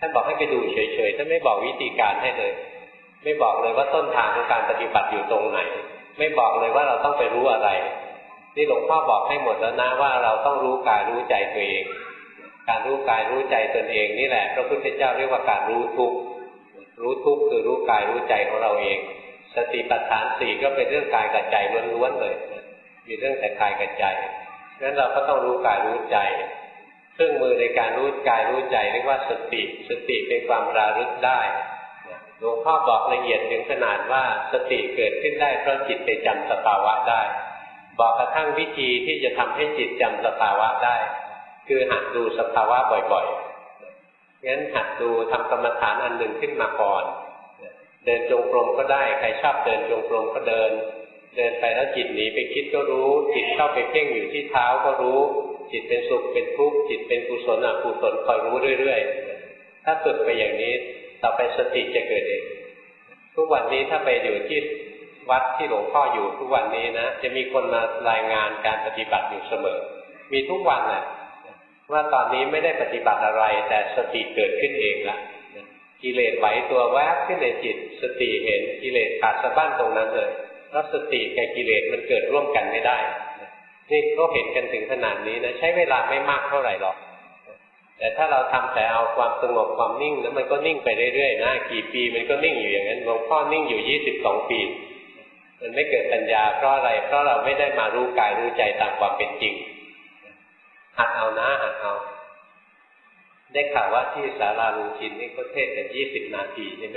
ท่านบอกให้ไปดูเฉยๆท่านไม่บอกวิธีการให้เลยไม่บอกเลยว่าต้นทางของการปฏิบัติอยู่ตรงไหนไม่บอกเลยว่าเราต้องไปรู้อะไรนี่หลวงพ่อบอกให้หมดแล้วนะว่าเราต้องรู้กายรู้ใจตัวเองการรู้กายรู้ใจตนเองนี่แหละพระพุทธเจ้าเรียกว่าการรู้ทุกข์รู้ทุกข์คือรู้กายรู้ใจของเราเองสติปัฏฐานสี่ก็เป็นเรื่องกายกับใจล้วนๆเลยมีเรื่องแต่กายกับใจงั้นเราก็ต้องรู้กายรู้ใจเครื่องมือในการรู้กายรู้ใจเรียกว่าสติสติเป็นความระลึกได้หลวงพ่อบอกละเอียดถึงขนาดว่าสติเกิดขึ้นได้เพราะจิตไปจำสภาวะได้บอกกระทั่งวิธีที่จะทำให้จิตจำสภาวะได้คือหัดดูสภาวะบ่อยๆงั้นหัดดูทำกรรมฐานอันหนึ่งขึ้นมาก่อนเดินจงกรมก็ได้ใครชอบเดินจงกรมก็เดินไปแล้วจิตหนีไปคิดก็รู้จิตเข้าไปเพ่งอยู่ที่เท้าก็รู้จิตเป็นสุขเป็นทุกข์จิตเป็นกุศลอกุศลคอยรู้เรื่อยๆถ้าฝึกไปอย่างนี้ต่อไปสติจะเกิดเองทุกวันนี้ถ้าไปอยู่ที่วัดที่หลวงพ่ออยู่ทุกวันนี้นะจะมีคนมารายงานการปฏิบัติอยู่เสมอมีทุกวันแหละว่าตอนนี้ไม่ได้ปฏิบัติอะไรแต่สติเกิดขึ้นเองละกิเลสไหวตัวแวบขึ้นในจิตสติเห็นกิเลสขาดสะบั้นตรงนั้นเลยเพราะสติกับกิเลสมันเกิดร่วมกันไม่ได้นี่ก็เห็นกันถึงขนาดนี้นะใช้เวลาไม่มากเท่าไหร่หรอกแต่ถ้าเราทำแต่เอาความสงบความนิ่งแล้วมันก็นิ่งไปเรื่อยๆนะกี่ปีมันก็นิ่งอยู่อย่างนั้นหลวงพ่อนิ่งอยู่22 ปีมันไม่เกิดปัญญาเพราะอะไรเพราะเราไม่ได้มารู้กายรู้ใจตามความเป็นจริงหัดเอานะหัดเอาได้ข่าวว่าที่ศาลาลุงชินนี่ก็เทศน์กัน20 นาทีใช่ไหม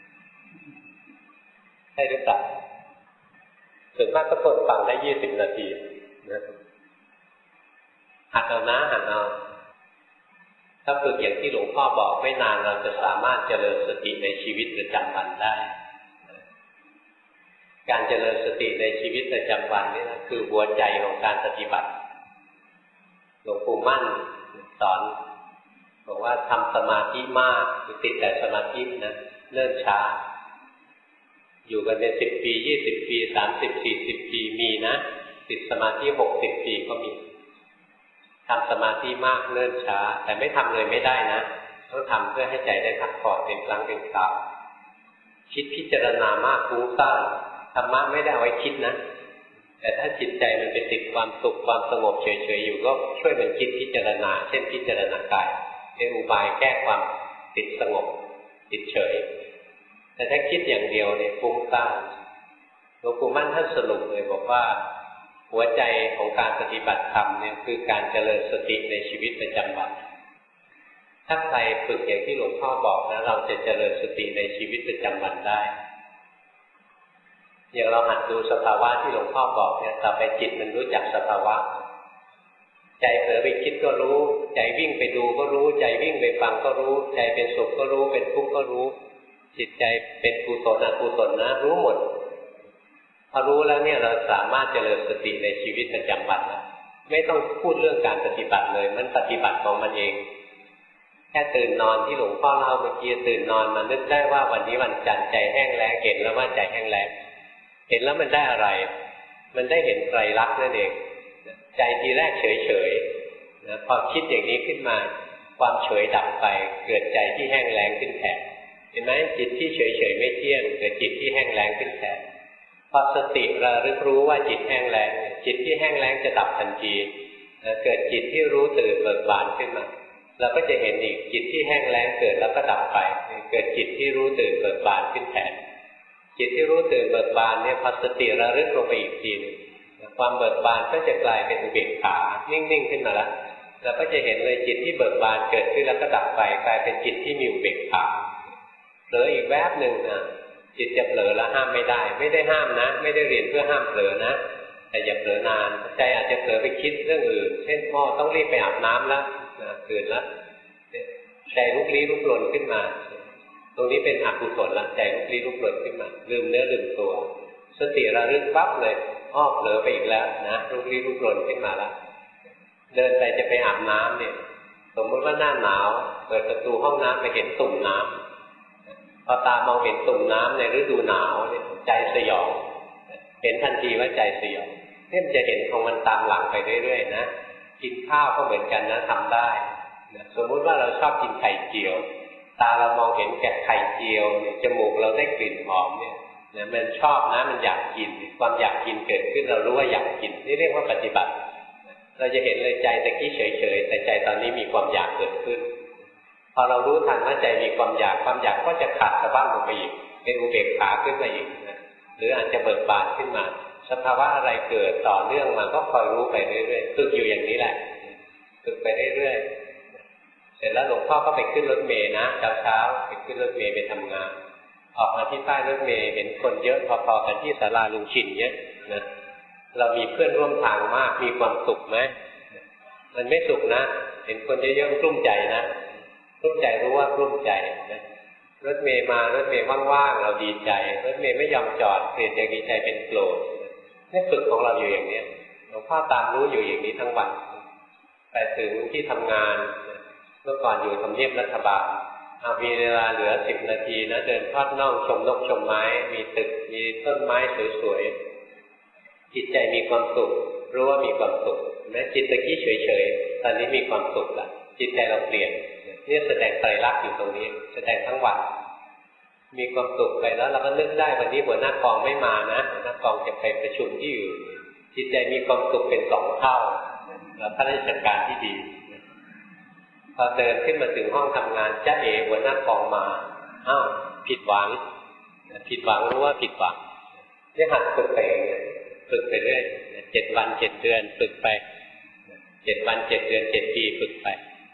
ใช่หรือเปล่าส่วนมากก็ทนฟังได้20 นาทีนะหัดเอานะหัดเอาถ้าฝึกอย่างที่หลวงพ่อบอกไม่นานเราจะสามารถเจริญสติในชีวิตประจำวันได้การเจริญสติในชีวิตประจำวันนี่นะคือหัวใจของการปฏิบัติหลวงปู่มั่นสอนบอกว่าทำสมาธิมากติดแต่สมาธินะเนิ่นช้าอยู่กันเป็น10 ปี20 ปี30 40 ปีมีนะติดสมาธิ60 ปีก็มีทำสมาธิมากเนิ่นช้าแต่ไม่ทำเลยไม่ได้นะต้องทำเพื่อให้ใจได้พักผ่อนเป็นครั้งเป็นคราวคิดพิจารณามากฟุ้งซ่านธรรมะไม่ได้เอาไว้คิดนะแต่ถ้าจิตใจมันไปติดความสุขความสงบเฉยๆอยู่ก็ช่วยมันคิดพิจารณาเช่นพิจารณากายเป็นอุบายแก้ความติดสงบติดเฉยแต่ถ้าคิดอย่างเดียวเนี่ยฟุ้งซ่านหลวงปู่มั่นท่านสรุปเลยบอกว่าหัวใจของการปฏิบัติธรรมเนี่ยคือการเจริญสติในชีวิตประจำวันถ้าใครฝึกอย่างที่หลวงพ่อบอกนะเราจะเจริญสติในชีวิตประจำวันได้อย่างเราหัดดูสภาวะที่หลวงพ่อบอกเนี่ยต่อไปจิตมันรู้จักสภาวะใจเผลอไปคิดก็รู้ใจวิ่งไปดูก็รู้ใจวิ่งไปฟังก็รู้ใจเป็นสุขก็รู้เป็นทุกข์ก็รู้จิตใจเป็นกุศลอกุศลนะรู้หมดพอรู้แล้วเนี่ยเราสามารถเจริญสติในชีวิตประจำวันแล้วไม่ต้องพูดเรื่องการปฏิบัติเลยมันปฏิบัติของมันเองแค่ตื่นนอนที่หลวงพ่อเล่าเมื่อกี้ตื่นนอนมานึกได้ว่าวันนี้วันจันทร์ใจแห้งแล้งเห็นแล้วว่าใจแห้งแล้งเห็นแล้วมันได้อะไรมันได้เห็นไตรลักษณ์นั่นเองใจทีแรกเฉยๆนะพอคิดอย่างนี้ขึ้นมาความเฉยดับไปเกิดใจที่แห้งแล้งขึ้นแทนเห็นไหมจิตที่เฉยๆไม่เที่ยงเกิดจิตที่แห้งแล้งขึ้นแทนพอสติระลึกรู้ว่าจิตแห้งแล้งจิตที่แห้งแล้งจะดับทันทีเกิดจิตที่รู้ตื่นเบิกบานขึ้นมาเราก็จะเห็นอีกจิตที่แห้งแล้งเกิดแล้วก็ดับไปเกิดจิตที่รู้ตื่นเบิกบานขึ้นแทนจิตที่รู้ตื่นเบิกบานเนี่ยพอสติระลึกลงไปอีกทีนึงความเบิกบานก็จะกลายเป็นอุเบกขานิ่งๆขึ้นมาแล้วเราก็จะเห็นเลยจิตที่เบิกบานเกิดขึ้นแล้วก็ดับไปกลายเป็นจิตที่มีอุเบกขาเผลออีกแวบหนึ่งนะจิตจะเผลอแล้วห้ามไม่ได้ไม่ได้ห้ามนะไม่ได้เรียนเพื่อห้ามเผลอนะแต่อย่าเผลอนานใจอาจจะเผลอไปคิดเรื่องอื่นเช่นพ่อต้องรีบไปอาบน้ำแล้วตื่นแล้วใจลุกลี้ลุกลนขึ้นมาตรงนี้เป็นอกุศลละใจลุกลี้ลุกลนขึ้นมาลืมเนื้อลืมตัวสติระลึกปั๊บเลยเผลอไปอีกแล้วนะลุกลี้ลุกลนขึ้นมาแล้วเดินไปจะไปอาบน้ำเนี่ยสมมติว่าหน้าหนาวเปิดประตูห้องน้ำไปเห็นตุ่มน้ำพอตามองเห็นตุ่มน้ำในฤดูหนาวเนี่ยใจสยองเห็นทันทีว่าใจสยองเนี่ยจะเห็นของมันตามหลังไปเรื่อยๆนะกินข้าวก็เหมือนกันนะทำได้สมมุติว่าเราชอบกินไข่เจียวทตาเรามองเห็นแก่ไข่เจียวเนี่ยจมูกเราได้กลิ่นหอมเนี่ยมันชอบนะมันอยากกินความอยากกินเกิดขึ้นเรารู้ว่าอยากกินนี่เรียกว่าปฏิบัติเราจะเห็นเลยใจตะกี้เฉยๆแต่ใจตอนนี้มีความอยากเกิดขึ้นพอเรารู้ทันว่าใจมีความอยากก็จะขาดสะบั้นลงไปอีกเป็นอุเบกขาขึ้นมาอีกนะหรืออาจจะเบิกบานขึ้นมาสภาวะอะไรเกิดต่อเนื่องมาก็คอยรู้ไปเรื่อยๆฝึกอยู่อย่างนี้แหละฝึกไปเรื่อยๆเสร็จแล้วหลวงพ่อก็ไปขึ้นรถเมล์นะเช้าไปขึ้นรถเมล์ไปทำงานออกมาที่ป้ายรถเมล์เห็นคนเยอะพอๆกันที่ศาลาลุงชินเนี้ยนะเรามีเพื่อนร่วมทางมากมีความสุขไหมมันไม่สุขนะเห็นคนเยอะๆกลุ้มใจนะกลุ้มใจรู้ว่ากลุ้มใจนะรถเมล์มารถเมล์ว่างๆเราดีใจรถเมล์ไม่ยอมจอดเปลี่ยนจากดีใจเป็นโกรธนี่ฝึกของเราอยู่อย่างนี้หลวงพ่อตามรู้อยู่อย่างนี้ทั้งวันไปถึงที่ทำงานเมื่อก่อนอยู่ทำเนียบรัฐบาลมีเวลาเหลือ10 นาทีนะเดินทอดน่องชมนกชมไม้มีตึกมีต้นไม้สวยๆจิตใจมีความสุขรู้ว่ามีความสุขแม้จิตตะกี้เฉยๆตอนนี้มีความสุขละจิตใจเราเปลี่ยนนี่แสดงไตรลักษณ์อยู่ตรงนี้แสดงทั้งวันมีความสุขไปแล้วเราก็นึกได้วันนี้หัวหน้ากองไม่มานะหัวหน้ากองจะไปประชุมที่อยู่จิตใจมีความสุขเป็น2 เท่าแล้วข้าราชการที่ดีพอเดินขึ้นมาถึงห้องทำงานจ้าเอ๋หัวหน้ากองมาผิดหวังรู้ว่าผิดหวังนี่หัดฝึกไปอย่างนี้ฝึกไปเรื่อย7 วัน 7 เดือนฝึกไป7 วัน 7 เดือน 7 ปีฝึกไป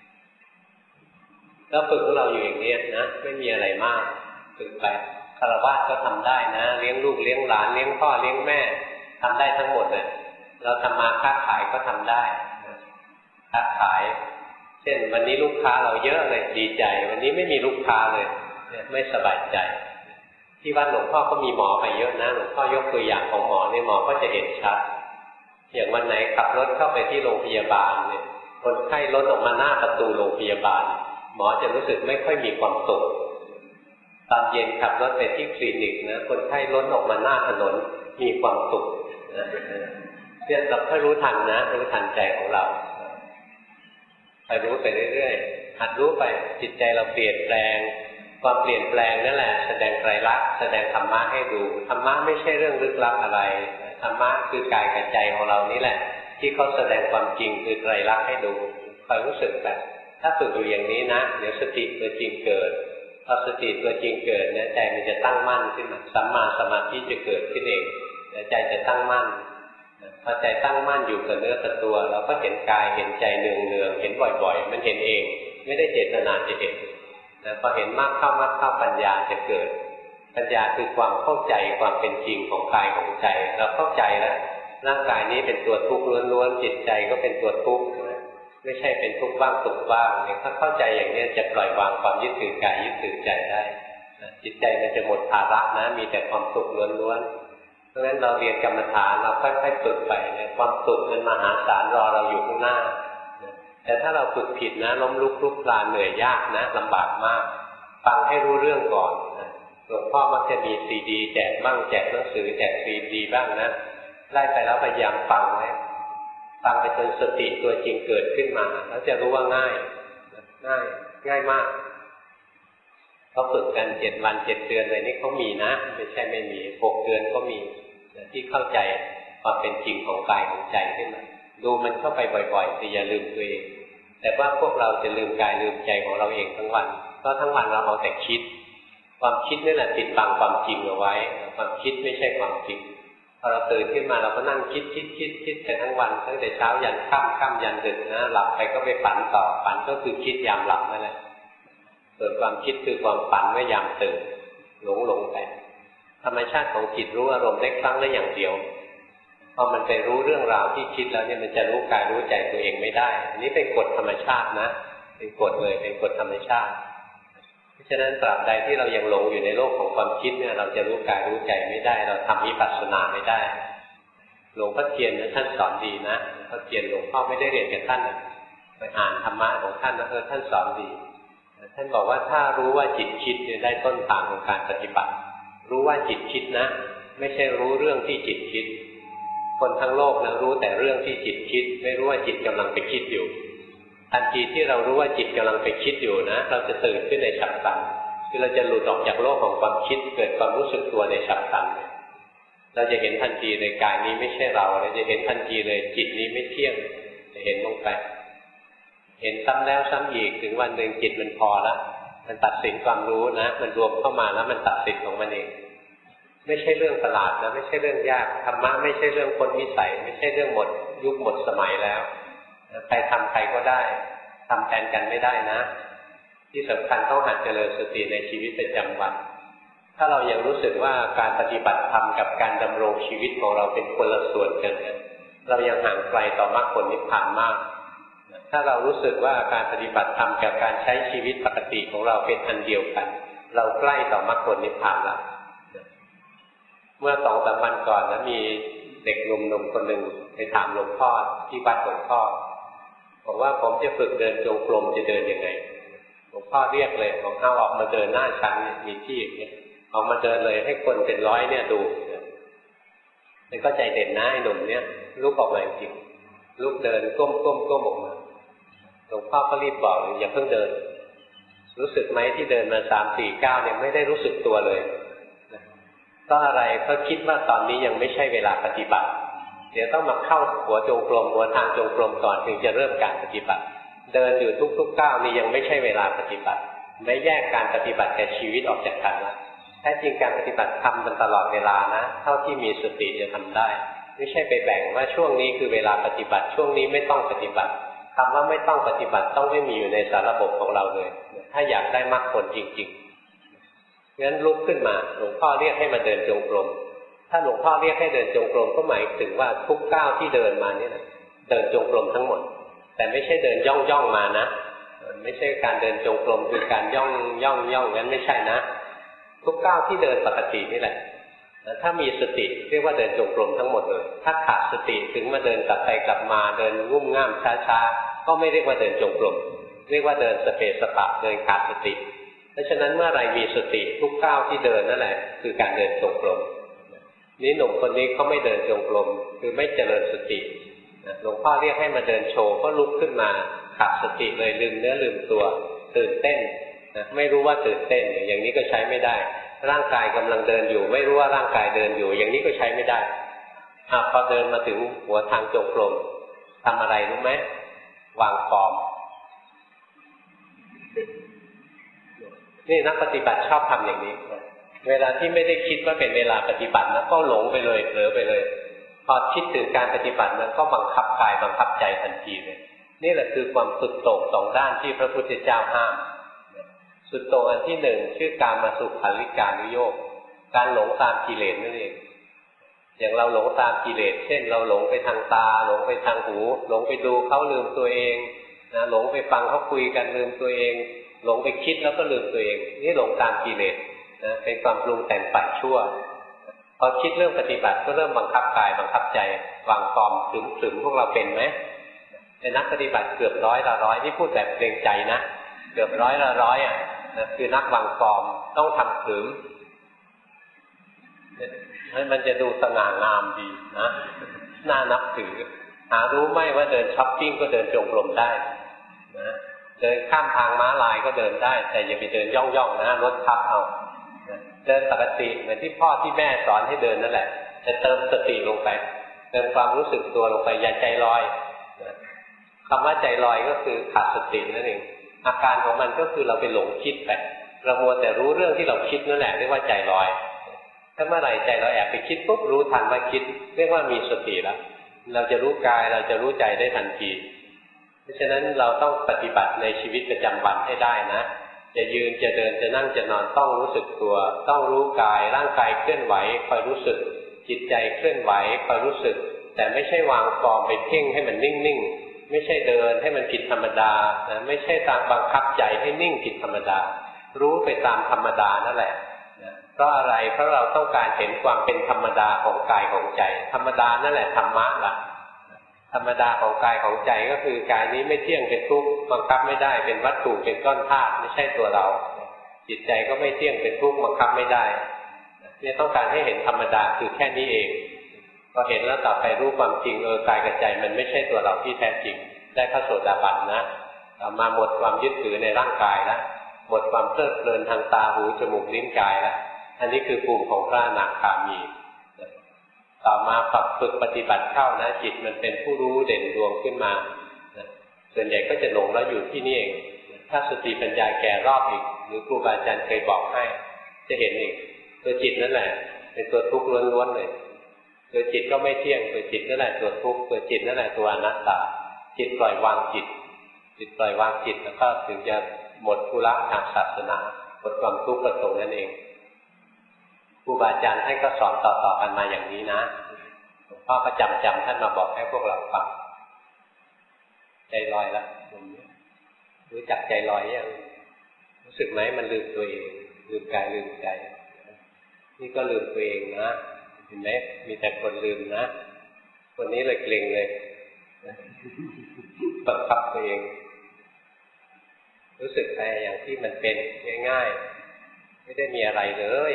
แล้วฝึกของเราอยู่อย่างนี้นะไม่มีอะไรมากฝึกไปฆราวาสก็ทำได้นะเลี้ยงลูกเลี้ยงหลานเลี้ยงพ่อเลี้ยงแม่ทำได้ทั้งหมดเลยเราทำมาค้าขายก็ทำได้ค้าขายเช่นวันนี้ลูกค้าเราเยอะเลยดีใจวันนี้ไม่มีลูกค้าเลยไม่สบายใจที่วัดหลวงพ่อก็มีหมอไปเยอะนะหลวงพ่อยกตัวอย่างของหมอเนี่ยหมอก็จะเห็นชัดอย่างวันไหนขับรถเข้าไปที่โรงพยาบาลเนี่ยคนไข้ล้นออกมาหน้าประตูโรงพยาบาลหมอจะรู้สึกไม่ค่อยมีความสุขตอนเย็นขับรถไปที่คลินิกนะคนไข้ล้นออกมาหน้าถนนมีความสุขเนี่ยเราค่อยรู้ทันนะรู้ทันใจของเราไปรู้ไปเรื่อยๆหัดรู้ไปจิตใจเราเปลี่ยนแปลงความเปลี่ยนแปลงนั่นแหละแสดงไตรลักษณ์แสดงธรรมะให้ดูธรรมะไม่ใช่เรื่องลึกลับอะไรธรรมะคือกายกับใจของเรานี่แหละที่เขาแสดงความจริงคือไตรลักษณ์ให้ดูคอยรู้สึกแบบถ้าฝึกอยู่อย่างนี้นะเดี๋ยวสติตัวจริงเกิดพอสติตัวจริงเกิดเนี่ยใจมันจะตั้งมั่นขึ้นมาสัมมาสมาธิจะเกิดขึ้นเองใจจะตั้งมั่นพอใจตั้งมั่นอยู่กับเนื้อกับตัวเราก็เห็นกายเห็นใจเนืองๆเห็นบ่อยๆมันเห็นเองไม่ได้เจตนาจะเห็นพอเห็นมากเข้ปัญญาจะเกิดปัญญาคือความเข้าใจความเป็นจริงของกายของใจเราเข้าใจแล้วร่างกายนี้เป็นตัวทุกข์ล้วนๆจิตใจก็เป็นตัวทุกข์ไม่ใช่เป็นทุกข์บ้างสุขบ้างเนี่ยถ้าเข้าใจอย่างนี้จะปล่อยวางความยึดถือกายยึดถือใจได้จิตใจมันจะหมดภาระนะมีแต่ความสุขล้วนๆเพราะฉะนั้นเราเรียนกรรมฐานเราค่อยๆฝึกไปเนี่ยความสุขมันมหาศาลรอเราอยู่ข้างหน้าแต่ถ้าเราฝึกผิดนะล้มลุกคลุกคลานเหนื่อยยากนะลำบากมากฟังให้รู้เรื่องก่อนหลวงพ่อมักจะมีซีดีแจกบ้างแจกหนังสือแจกซีดีบ้างนะไล่ไปแล้วพยายามฟังไว้ฟังไปจนสติตัวจริงเกิดขึ้นมาแล้วจะรู้ว่าง่ายมากเขาฝึกกัน7 วัน 7 เดือนเลยนี่เขามีนะไม่ใช่ไม่มี6 เดือนก็มีที่เข้าใจความเป็นจริงของกายของใจขึ้นมาดูมันเข้าไปบ่อยๆแต่อย่าลืมตัวเองแต่ว่าพวกเราจะลืมกายลืมใจของเราเองทั้งวันเพราะทั้งวันเราเอาแต่คิดความคิดนั่นแหละปิดบังความจริงเอาไว้ความคิดไม่ใช่ความจริงพอเราตื่นขึ้นมาเราก็นั่งคิดแต่ทั้งวันตั้งแต่เช้ายันค่ำยันดึกนะหลับไปก็ไปฝันต่อฝันก็คือคิดยามหลับนั่นแหละส่วนความคิดคือความฝันเมื่อยามตื่นหลงไปธรรมชาติของจิตรู้อารมณ์ได้ครั้งละอย่างเดียวพอมันไปรู้เรื่องราวที่คิดแล้วเนี่ยมันจะรู้กายรู้ใจตัวเองไม่ได้อันนี้เป็นกฎธรรมชาตินะเป็นกฎเลยเป็นกฎธรรมชาติเพราะฉะนั้นตราบใดที่เรายังหลงอยู่ในโลกของความคิดเนี่ยเราจะรู้กายรู้ใจไม่ได้เราทำวิปัสสนาไม่ได้หลวงพ่อเทียนท่านสอนดีนะหลวงพ่อเทียนหลวงพ่อไม่ได้เรียนกับท่านไปอ่านธรรมะของท่านนะท่านสอนดีท่านบอกว่าถ้ารู้ว่าจิตคิดเนี่ยได้ต้นทางของการปฏิบัติรู้ว่าจิตคิดนะไม่ใช่รู้เรื่องที่จิตคิดคนทั้งโลกนะรู้แต่เรื่องที่จิตคิดไม่รู้ว่าจิตกำลังไปคิดอยู่ททันทีที่เรารู้ว่าจิตกำลังไปคิดอยู่นะเราจะตื่นขึ้นในฉับพลันคือเราจะหลุดออกจากโลกของความคิดเกิดความรู้สึกตัวในฉับพลันเราจะเห็นทันทีเลยกายนี้ไม่ใช่เราจะเห็นทันทีเลยจิตนี้ไม่เที่ยงจะเห็นลงไปเห็นซ้ำแล้วซ้ำอีกถึงวันหนึ่งจิตมันพอแล้วมันตัดสินความรู้นะมันรวมเข้ามาแล้วมันตัดสินของมันเองไม่ใช่เรื่องประหลาดนะไม่ใช่เรื่องยากธรรมะไม่ใช่เรื่องพ้นวิสัยไม่ใช่เรื่องหมดยุคหมดสมัยแล้วใครทำใครก็ได้ทำแทนกันไม่ได้นะที่สำคัญต้องหัดเจริญสติในชีวิตประจำวันถ้าเรายังรู้สึกว่าการปฏิบัติธรรมกับการดำรงชีวิตของเราเป็นคนละส่วนกันเรายังห่างไกลต่อมรรคผลนิพพานมากถ้าเรารู้สึกว่าการปฏิบัติธรรมกับการใช้ชีวิตปกติของเราเป็นอันเดียวกันเราใกล้ต่อมรรคผลนิพพานแล้วเมื่อ2-3 วันก่อนนะมีเด็กหนุ่มๆคนหนึ่งไปถามหลวงพ่อที่วัดหลวงพ่อบอกว่าผมจะฝึกเดินจงกรมจะเดินยังไงหลวงพ่อเรียกเลยบอกเอาออกมาเดินหน้าชั้นมีที่อย่างนี้ออกมาเดินเลยให้คนเป็นร้อยเนี่ยดูแล้วก็ใจเด่นนะไอ้หนุ่มเนี่ยลุกออกมาจริงลุกเดินก้มออกมาหลวงพ่อก็รีบบอกอย่าเพิ่งเดินรู้สึกไหมที่เดินมา3-4 ก้าวเนี่ยไม่ได้รู้สึกตัวเลยก็อะไรเพราะคิดว่าตอนนี้ยังไม่ใช่เวลาปฏิบัติเดี๋ยวต้องมาเข้าหัวจงกรมหัวทางจงกรมก่อนถึงจะเริ่มการปฏิบัติเดินอยู่ทุกๆก้าวนี่ยังไม่ใช่เวลาปฏิบัติไม่แยกการปฏิบัติกับชีวิตออกจากกันนะแท้จริงการปฏิบัติทำมันตลอดเวลานะเท่าที่มีสติจะทำได้ไม่ใช่ไปแบ่งว่าช่วงนี้คือเวลาปฏิบัติช่วงนี้ไม่ต้องปฏิบัติคำว่าไม่ต้องปฏิบัติต้องไม่มีอยู่ในสารระบบของเราเลยถ้าอยากได้มรรคผลจริงๆงั้นลุกขึ้นมาหลวงพ่อเรียกให้มาเดินจงกรมถ้าหลวงพ่อเรียกให้เดินจงกรมก็หมายถึงว่าทุกก้าวที่เดินมาเนี่ยนะเดินจงกรมทั้งหมดแต่ไม่ใช่เดินย่องมานะไม่ใช่การเดินจงกรมคือการย่องงั้นไม่ใช่นะทุกก้าวที่เดินปกตินี่แหละถ้ามีสติเรียกว่าเดินจงกรมทั้งหมดเลยถ้าขาดสติถึงมาเดินกลับไปกลับมาเดินงุ่มง่ามช้าๆก็ไม่เรียกว่าเดินจงกรมเรียกว่าเดินสเปสปะเดินขาดสติเพราะฉะนั้นเมื่อไรมีสติทุกก้าวที่เดินนั่นแหละคือการเดินจงกรมนี่หนุ่มคนนี้เขาไม่เดินจงกรมคือไม่เจริญสติหลวงพ่อเรียกให้มาเดินโชว์ก็ลุกขึ้นมาขาดสติเลยลืมเนื้อลืมตัวตื่นเต้นไม่รู้ว่าตื่นเต้นอย่างนี้ก็ใช้ไม่ได้ร่างกายกำลังเดินอยู่ไม่รู้ว่าร่างกายเดินอยู่อย่างนี้ก็ใช้ไม่ได้พอเดินมาถึงหัวทางจงกรมทำอะไรรู้ไหมวางฟอร์มนี่นักปฏิบัติชอบทำอย่างนี้เวลาที่ไม่ได้คิดว่าเป็นเวลาปฏิบัตินะก็หลงไปเลยเผลอไปเลยพอคิดถึงการปฏิบัตินั้นก็บังคับกายบังคับใจทันทีเลยนี่แหละคือความสุดโต่งสองด้านที่พระพุทธเจ้าห้ามสุดโต่งอันที่หนึ่งชื่อการมาสุขัลลิกานุโยคการหลงตามกิเลสนั่นเองอย่างเราหลงตามกิเลสเช่นเราหลงไปทางตาหลงไปทางหูหลงไปดูเขาลืมตัวเองนะหลงไปฟังเขาคุยกันลืมตัวเองหลงไปคิดแล้วก็ลืมตัวเองนี่หลงตามกิเลสนะเป็นความปรุงแต่งฝ่ายชั่วพอคิดเรื่องปฏิบัติก็เริ่มบังคับกายบังคับใจวางฟอร์มถึงพวกเราเป็นไหมเป็นนักปฏิบัติเกือบ100 ที่พูดแบบเกรงใจนะเกือบ100อ่ะนะคือนักวางฟอร์มต้องทำถึงมันจะดูสง่างามดีนะน่านับถือหารู้ไหมว่าเดินช้อปปิ้งก็เดินจงกรมได้นะเดินข้ามทางม้าลายก็เดินได้แต่อย่าไปเดินย่องนะรถทับเอาเดินปกติเหมือนที่พ่อที่แม่สอนให้เดินนั่นแหละจะเติมสติลงไปเติมความรู้สึกตัวลงไปอย่าใจลอยคำว่าใจลอยก็คือขาดสตินั่นเองอาการของมันก็คือเราไปหลงคิดไปเรามัวแต่รู้เรื่องที่เราคิดนั่นแหละเรียกว่าใจลอยถ้าเมื่อไหร่ใจเราแอบไปคิดปุ๊บรู้ทันว่าคิดเรียกว่ามีสติแล้วเราจะรู้กายเราจะรู้ใจได้ทันทีเพราะฉะนั้นเราต้องปฏิบัติในชีวิตประจำวันให้ได้นะจะยืนจะเดินจะนั่งจะนอนต้องรู้สึกตัวต้องรู้กายร่างกายเคลื่อนไหวคอยรู้สึกจิตใจเคลื่อนไหวคอยรู้สึกแต่ไม่ใช่วางฟอร์มไปเพ่งให้มันนิ่งๆไม่ใช่เดินให้มันผิดธรรมดานะไม่ใช่ตามบังคับใจให้นิ่งผิดธรรมดารู้ไปตามธรรมดานั่นแหละเพราะอะไรเพราะเราต้องการเห็นความเป็นธรรมดาของกายของใจธรรมดานั่นแหละธรรมะล่ะธรรมดาของกายของใจก็คือกายนี้ไม่เที่ยงเป็นทุกข์บังคับไม่ได้เป็นวัตถุเป็นก้อนธาตุไม่ใช่ตัวเราจิตใจก็ไม่เที่ยงเป็นทุกข์บังคับไม่ได้เนี่ยต้องการให้เห็นธรรมดาคือแค่นี้เองพอเห็นแล้วต่อไปรู้ความจริงกายกับใจมันไม่ใช่ตัวเราที่แท้จริงได้พระโสดาบันนะต่อมาหมดความยึดถือในร่างกายแล้วหมดความเพลิดเพลินทางตาหูจมูกลิ้นกายแล้วอันนี้คือภูมิของพระอนาคามีต่อมาฝึกปฏิบัติเข้านะจิตมันเป็นผู้รู้เด่นดวงขึ้นมาส่วนใหญ่ก็จะหลงแล้วอยู่ที่นี่เองถ้าสติปัญญาแก่รอบอีกหรือครูบาอาจารย์เคยบอกให้จะเห็นอีกตัวจิตนั่นแหละเป็นตัวทุกข์ล้วนๆเลยตัวจิตก็ไม่เที่ยงตัวจิตนั่นแหละตัวทุกข์ตัวจิตนั่นแหละตัวอนัตตาจิตปล่อยวางจิตปล่อยวางจิตแล้วก็ถึงจะหมดธุระทางศาสนาหมดความทุกข์ประสงค์นั่นเองครูบาอาจารย์ท่านก็สอนต่อๆกันมาอย่างนี้นะหลวงพ่อก็จำท่านมาบอกให้พวกเราฟังใจลอยแล้วรู้จักใจลอยยังรู้สึกไหมมันลืมตัวเองลืมกายลืมใจนี่ก็ลืมตัวเองนะเห็นไหมมีแต่คนลืมนะคนนี้เลยเกร็งเลยบังคับตัวเองรู้สึกไปอย่างที่มันเป็นง่ายๆไม่ได้มีอะไรเลย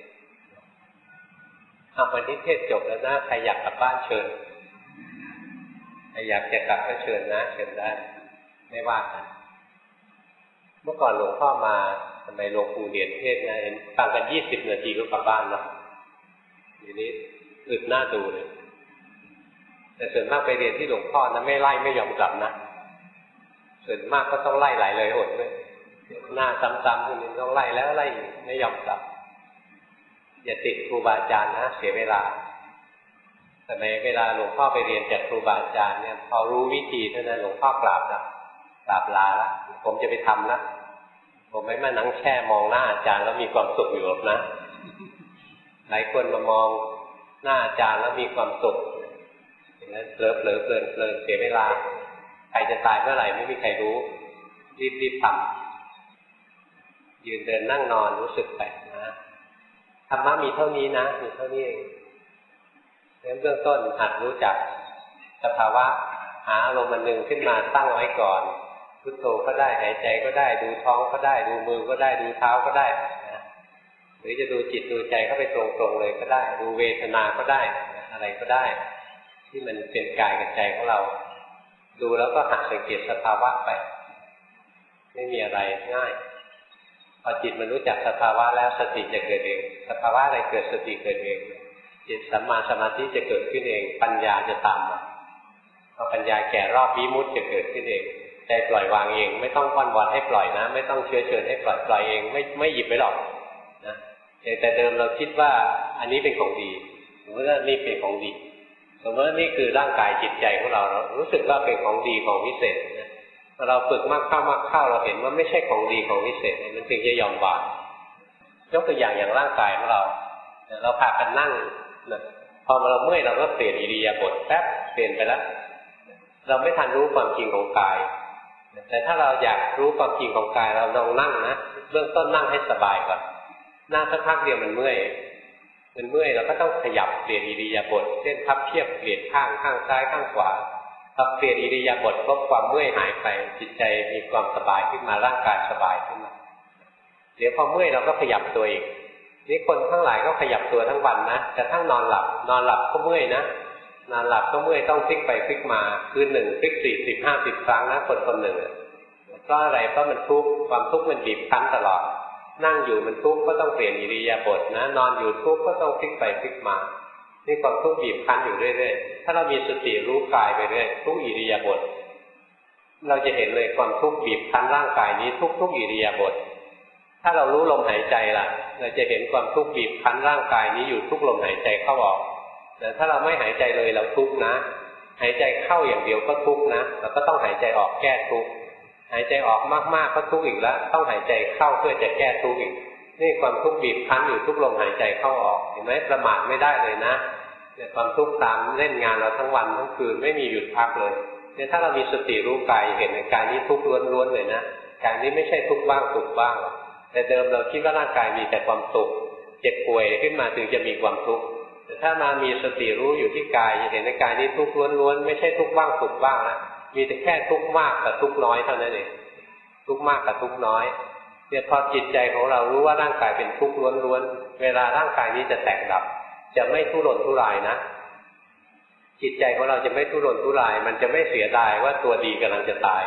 วันนี้เทศจบแล้วนะใครอยากกลับบ้านเชิญใครอยากจะกลับก็เชิญนะเชิญได้ไม่ว่ากันเมื่อก่อนหลวงพ่อมาทำไมหลวงปู่เรียนเทศนะเห็นฟังกัน20 นาทีก็กลับบ้านแล้วทีนี้อึดหน้าดูเลยแต่ส่วนมากไปเรียนที่หลวงพ่อนะไม่ไล่ไม่ยอมกลับนะส่วนมากก็ต้องไล่หลายเลยหนด้วยหน้าซ้ำๆทีนี้ต้องไล่แล้วไล่ไม่ยอมกลับอย่าติดครูบาอาจารย์นะเสียเวลาแต่ในเวลาหลวงพ่อไปเรียนจากครูบาอาจารย์เนี่ยพอรู้วิธีเท่านั้นหลวงพ่อกราบนะกราบลาละผมจะไปทำนะผมไม่มานั่งแช่มองหน้าอาจารย์แล้วมีความสุขอยู่หรอกนะหลายคนมามองหน้าอาจารย์แล้วมีความสุขอย่างนั้นเผลอเพลินเสียเวลาใครจะตายเมื่อไหร่ไม่มีใครรู้รีบทำยืนเดินนั่งนอนรู้สึกไปนะธรรมะมีเท่านี้นะมีเท่านี้เองเบื้องต้นหัดรู้จักสภาวะหาอารมณ์อันหนึ่งขึ้นมาตั้งไว้ก่อนพุทโธก็ได้หายใจก็ได้ดูท้องก็ได้ดูมือก็ได้ดูเท้าก็ได้นะหรือจะดูจิตดูใจเข้าไปตรงๆเลยก็ได้ดูเวทนาก็ได้อะไรก็ได้ที่มันเป็นกายกับใจของเราดูแล้วก็หัดสังเกตสภาวะไปไม่มีอะไรง่ายพอจิตมันรู้จักสภาวะแล้วสติจะเกิดเองสภาวะอะไรเกิดสติเกิดเองจิตสัมมาสมาธิจะเกิดขึ้นเองปัญญาจะตามมาพอปัญญาแก่รอบวิมุตติจะเกิดขึ้นเองใจปล่อยวางเองไม่ต้องอ้อนวอนให้ปล่อยนะไม่ต้องเชื้อเชิญให้ปล่อยเองไม่หยิบไปหรอกนะแต่เดิมเราคิดว่าอันนี้เป็นของดีสมมติว่านี่เป็นของดีสมมติว่านี่คือร่างกายจิตใจของเรารู้สึกว่าเป็นของดีของวิเศษนะเราฝึกมากเข้าเราเห็นว่าไม่ใช่ของดีของวิเศษมันถึงจะยอมวางยกตัวอย่างร่างกายของเราพากันนั่งพอเราเมื่อยเราก็เปลี่ยนอิริยาบถแป๊บเปลี่ยนไปแล้วเราไม่ทันรู้ความจริงของกายแต่ถ้าเราอยากรู้ความจริงของกายเราลองนั่งนะเบื้องต้นนั่งให้สบายก่อนนั่งสักพักเดียวมันเมื่อยเราก็ต้องขยับเปลี่ยนอิริยาบถเช่นพับเพียบเปลี่ยนข้างซ้ายข้างขวาพอเปลี่ยนอิริยาบถก็ความเมื่อยหายไปจิตใจมีความสบายขึ้นมาร่างกายสบายขึ้นมาเดี๋ยวพอเมื่อยเราก็ขยับตัวอีกนี่คนทั้งหลายก็ขยับตัวทั้งวันนะแต่ทั้งนอนหลับก็เมื่อยนะนอนหลับก็เมื่อยต้องพลิกไปพลิกมาคืนหนึ่งพลิก40 50 ครั้งนะคนหนึ่งก็อะไรเพราะมันทุกข์ความทุกข์มันบีบคั้นตลอดนั่งอยู่มันทุกข์ก็ต้องเปลี่ยนอิริยาบถนะนอนอยู่ทุกข์ก็ต้องพลิกไปพลิกมานี่ความทุกข์บีบคั้นอยู่เรื่อยๆถ้าเรามีสติรู้กายไปเรื่อยทุกอิริยาบถเราจะเห็นเลยความทุกข์บีบคั้นร่างกายนี้ทุกอิริยาบถถ้าเรารู้ลมหายใจล่ะเราจะเห็นความทุกข์บีบคั้นร่างกายนี้อยู่ทุกลมหายใจเข้าออกแต่ถ้าเราไม่หายใจเลยเราทุกข์นะหายใจเข้าอย่างเดียวก็ทุกข์นะเราก็ต้องหายใจออกแก้ทุกข์หายใจออกมากๆก็ทุกข์อีกแล้วต้องหายใจเข้าเพื่อจะแก้ทุกข์อีกนี่ความทุกข์บีบคั้นอยู่ทุกลมหายใจเข้าออกเห็นไหมประมาทไม่ได้เลยนะเนี่ยความทุกข์ตามเล่นงานเราทั้งวันทั้งคืนไม่มีหยุดพักเลยเนี่ยถ้าเรามีสติรู้กายเห็นในกายนี้ทุกข์ล้วนๆเลยนะกายนี้ไม่ใช่ทุกข์บ้างสุขบ้างแต่เดิมเราคิดว่าร่างกายมีแต่ความสุขเจ็บป่วยขึ้นมาถึงจะมีความทุกข์แต่ถ้ามามีสติรู้อยู่ที่กายเห็นในกายนี้ทุกข์ล้วนๆไม่ใช่ทุกข์บ้างสุขบ้างนะมีแต่แค่ทุกข์มากกับทุกข์น้อยเท่านั้นเองทุกข์มากกับทุกข์น้อยเนี่ยพอจิตใจของเรารู้ว่าร่างกายเป็นทุกข์ล้วนๆเวลาร่างกายนี้จะแตกดับจะไม่ทุรนทุรายนะจิตใจของเราจะไม่ทุรนทุรายมันจะไม่เสียดายว่าตัวดีกำลังจะตาย